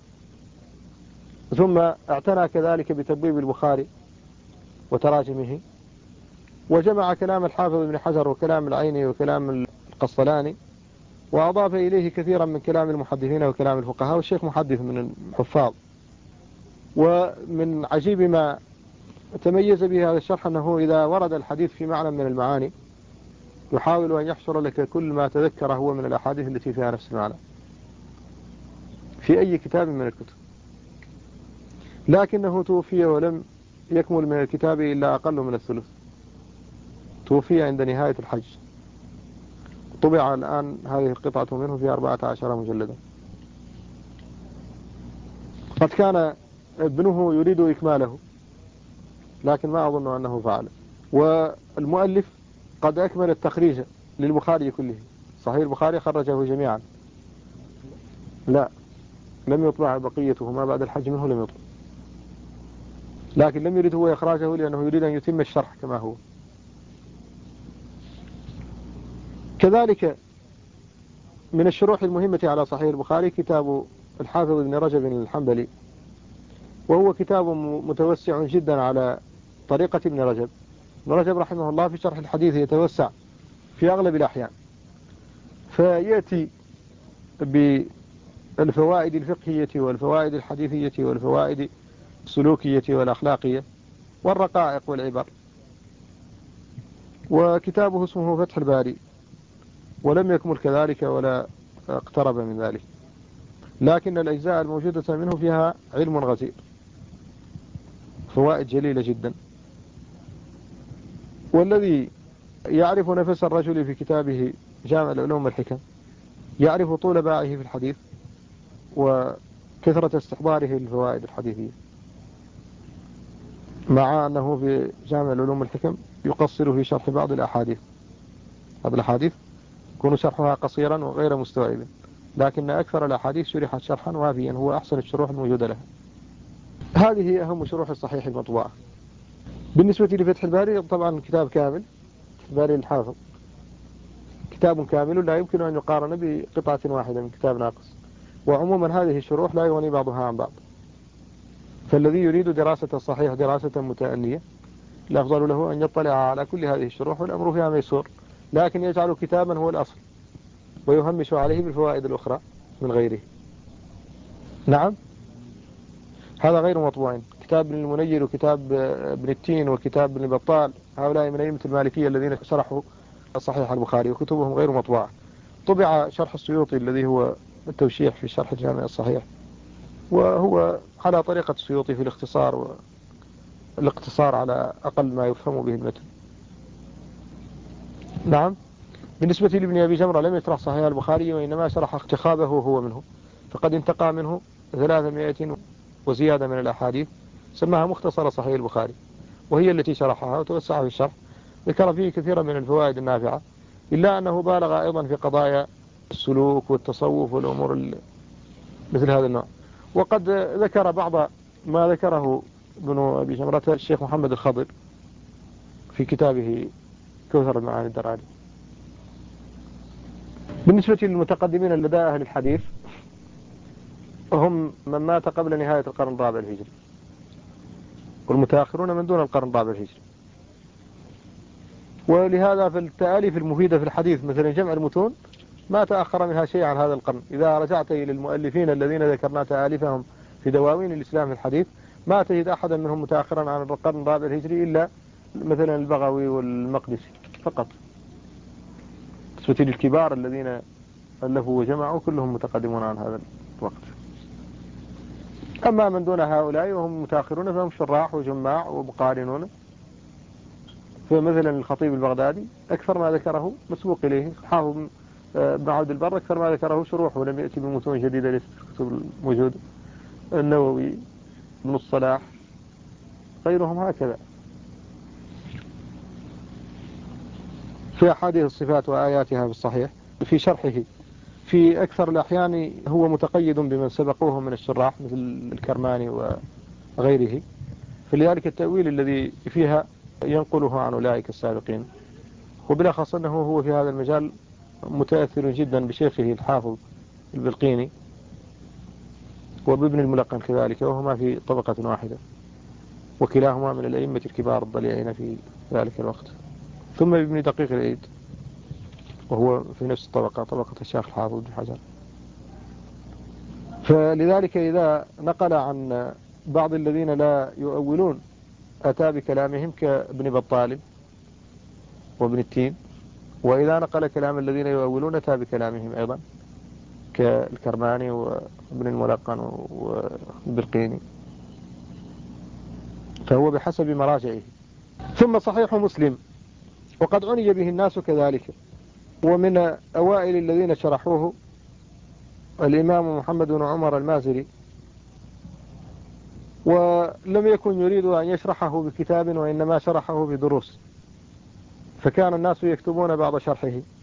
ثم اعتنى كذلك بتبويب البخاري وتراجمه، وجمع كلام الحافظ ابن حجر وكلام العيني وكلام القسطلاني وأضاف إليه كثيرا من كلام المحدثين وكلام الفقهاء، والشيخ محدث من الحفاظ. ومن عجيب ما تميز به هذا الشرح أنه إذا ورد الحديث في معنى من المعاني يحاول أن يحشر لك كل ما تذكره هو من الأحاديث التي فيها نفس المعنى في أي كتاب من الكتب. لكنه توفي ولم يكمل من الكتاب إلا أقل من الثلث، توفي عند نهاية الحج. طبع الآن هذه القطعة منه في 14 مجلدا. قد كان ابنه يريد إكماله لكن ما أظن أنه فعل. والمؤلف قد أكمل التخريج للبخاري كله، صحيح البخاري خرجه جميعا، لا لم يطبع بقيته ما بعد الحج منه، لم يطبع، لكن لم يريد هو إخراجه لأنه يريد أن يتم الشرح كما هو. كذلك من الشروح المهمة على صحيح البخاري كتاب الحافظ ابن رجب الحنبلي، وهو كتاب متوسع جدا على طريقة ابن رجب. ابن رجب رحمه الله في شرح الحديث يتوسع في أغلب الأحيان، فيأتي بالفوائد الفقهية والفوائد الحديثية والفوائد السلوكية والأخلاقية والرقائق والعبر. وكتابه اسمه فتح الباري، ولم يكمل كذلك ولا اقترب من ذلك، لكن الأجزاء الموجودة منه فيها علم غزير، فوائد جليلة جدا. والذي يعرف نفس الرجل في كتابه جامع العلوم والحكم يعرف طول باعه في الحديث وكثرة استحضاره للفوائد الحديثية، مع أنه في جامع العلوم والحكم يقصر في شرح بعض الأحاديث. هذه الأحاديث يكون شرحها قصيرا وغير مستوعب، لكن أكثر الأحاديث شرحت شرحا وافيا، هو أحسن الشروح الموجودة لها. هذه أهم شروح الصحيح المطبوعة. بالنسبة لفتح الباري طبعا كتاب كامل، الباري الحافظ كتاب كامل لا يمكن أن يقارن بقطعة واحدة من كتاب ناقص. وعموما هذه الشروح لا يغني بعضها عن بعض، فالذي يريد دراسة الصحيح دراسة متأنية الأفضل له أن يطلع على كل هذه الشروح، والأمر فيها ميسور، لكن يجعل كتابا هو الأصل ويهمش عليه بالفوائد الأخرى من غيره. نعم، هذا غير مطبوع. كتاب ابن المنير وكتاب ابن التين وكتاب ابن البطال هؤلاء من أئمة المالكية الذين شرحوا صحيح البخاري، وكتبهم غير مطبوعة. طبع شرح السيوطي الذي هو التوشيح في شرح الجامع الصحيح، وهو على طريقة السيوطي في الاختصار، والاقتصار على أقل ما يفهم به المتن. نعم، بالنسبة لابن أبي جمرة لم يشرح صحيح البخاري، وإنما شرح اتخاذه هو منه، فقد انتقى منه 300 وزيادة من الأحاديث، سماها مختصر صحيح البخاري، وهي التي شرحها وتوسع في الشرح، ذكر فيه كثيرا من الفوائد النافعة، إلا أنه بالغ أيضا في قضايا السلوك والتصوف والأمور مثل هذا النوع. وقد ذكر بعض ما ذكره ابن أبي جمرة الشيخ محمد الخضر في كتابه كوثر المعاني الدراري. بالنسبة للمتقدمين لدى أهل الحديث هم من مات قبل نهاية القرن الرابع الهجري، والمتأخرون من دون القرن الرابع الهجري. ولهذا في التأليف المفيدة في الحديث مثل جمع المتون ما تأخر منها شيء عن هذا القرن. إذا رجعت إلى المؤلفين الذين ذكرنا تأليفهم في دواوين الإسلام في الحديث ما تجد أحدا منهم متأخرا عن القرن الرابع الهجري إلا مثلا البغوي والمقدسي فقط. بالنسبة للكبار الذين ألفوا وجمعوا كلهم متقدمون عن هذا الوقت. أما من دون هؤلاء وهم متأخرون فهم شراح وجماع ومقارنون. فمثلا الخطيب البغدادي أكثر ما ذكره مسبوق إليه، حافظ ابن عبد البر أكثر ما ذكره شروح ولم يأتي بمتون جديدة ليست في الكتب الموجودة. النووي، ابن الصلاح، غيرهم هكذا. في أحاديث الصفات وآياتها في الصحيح في شرحه في أكثر الأحيان هو متقيد بمن سبقوه من الشراح مثل الكرماني وغيره، فلذلك التأويل الذي فيها ينقله عن أولئك السابقين. وبالأخص أنه هو في هذا المجال متأثر جدا بشيخه الحافظ البلقيني وبابن الملقن كذلك، وهما في طبقة واحدة، وكلاهما من الأئمة الكبار الضليعين في ذلك الوقت. ثم بابن دقيق العيد وهو في نفس الطبقة، طبقة الشيخ الحافظ بن حجر. فلذلك إذا نقل عن بعض الذين لا يؤولون أتى بكلامهم كابن بطال وابن التين، وإذا نقل كلام الذين يؤولون أتى بكلامهم أيضا كالكرماني وابن الملقن والبرقيني، فهو بحسب مراجعه. ثم صحيح مسلم، وقد عني به الناس كذلك، ومن أوائل الذين شرحوه الإمام محمد بن عمر المازري، ولم يكن يريد أن يشرحه بكتاب وإنما شرحه بدروس، فكان الناس يكتبون بعض شرحه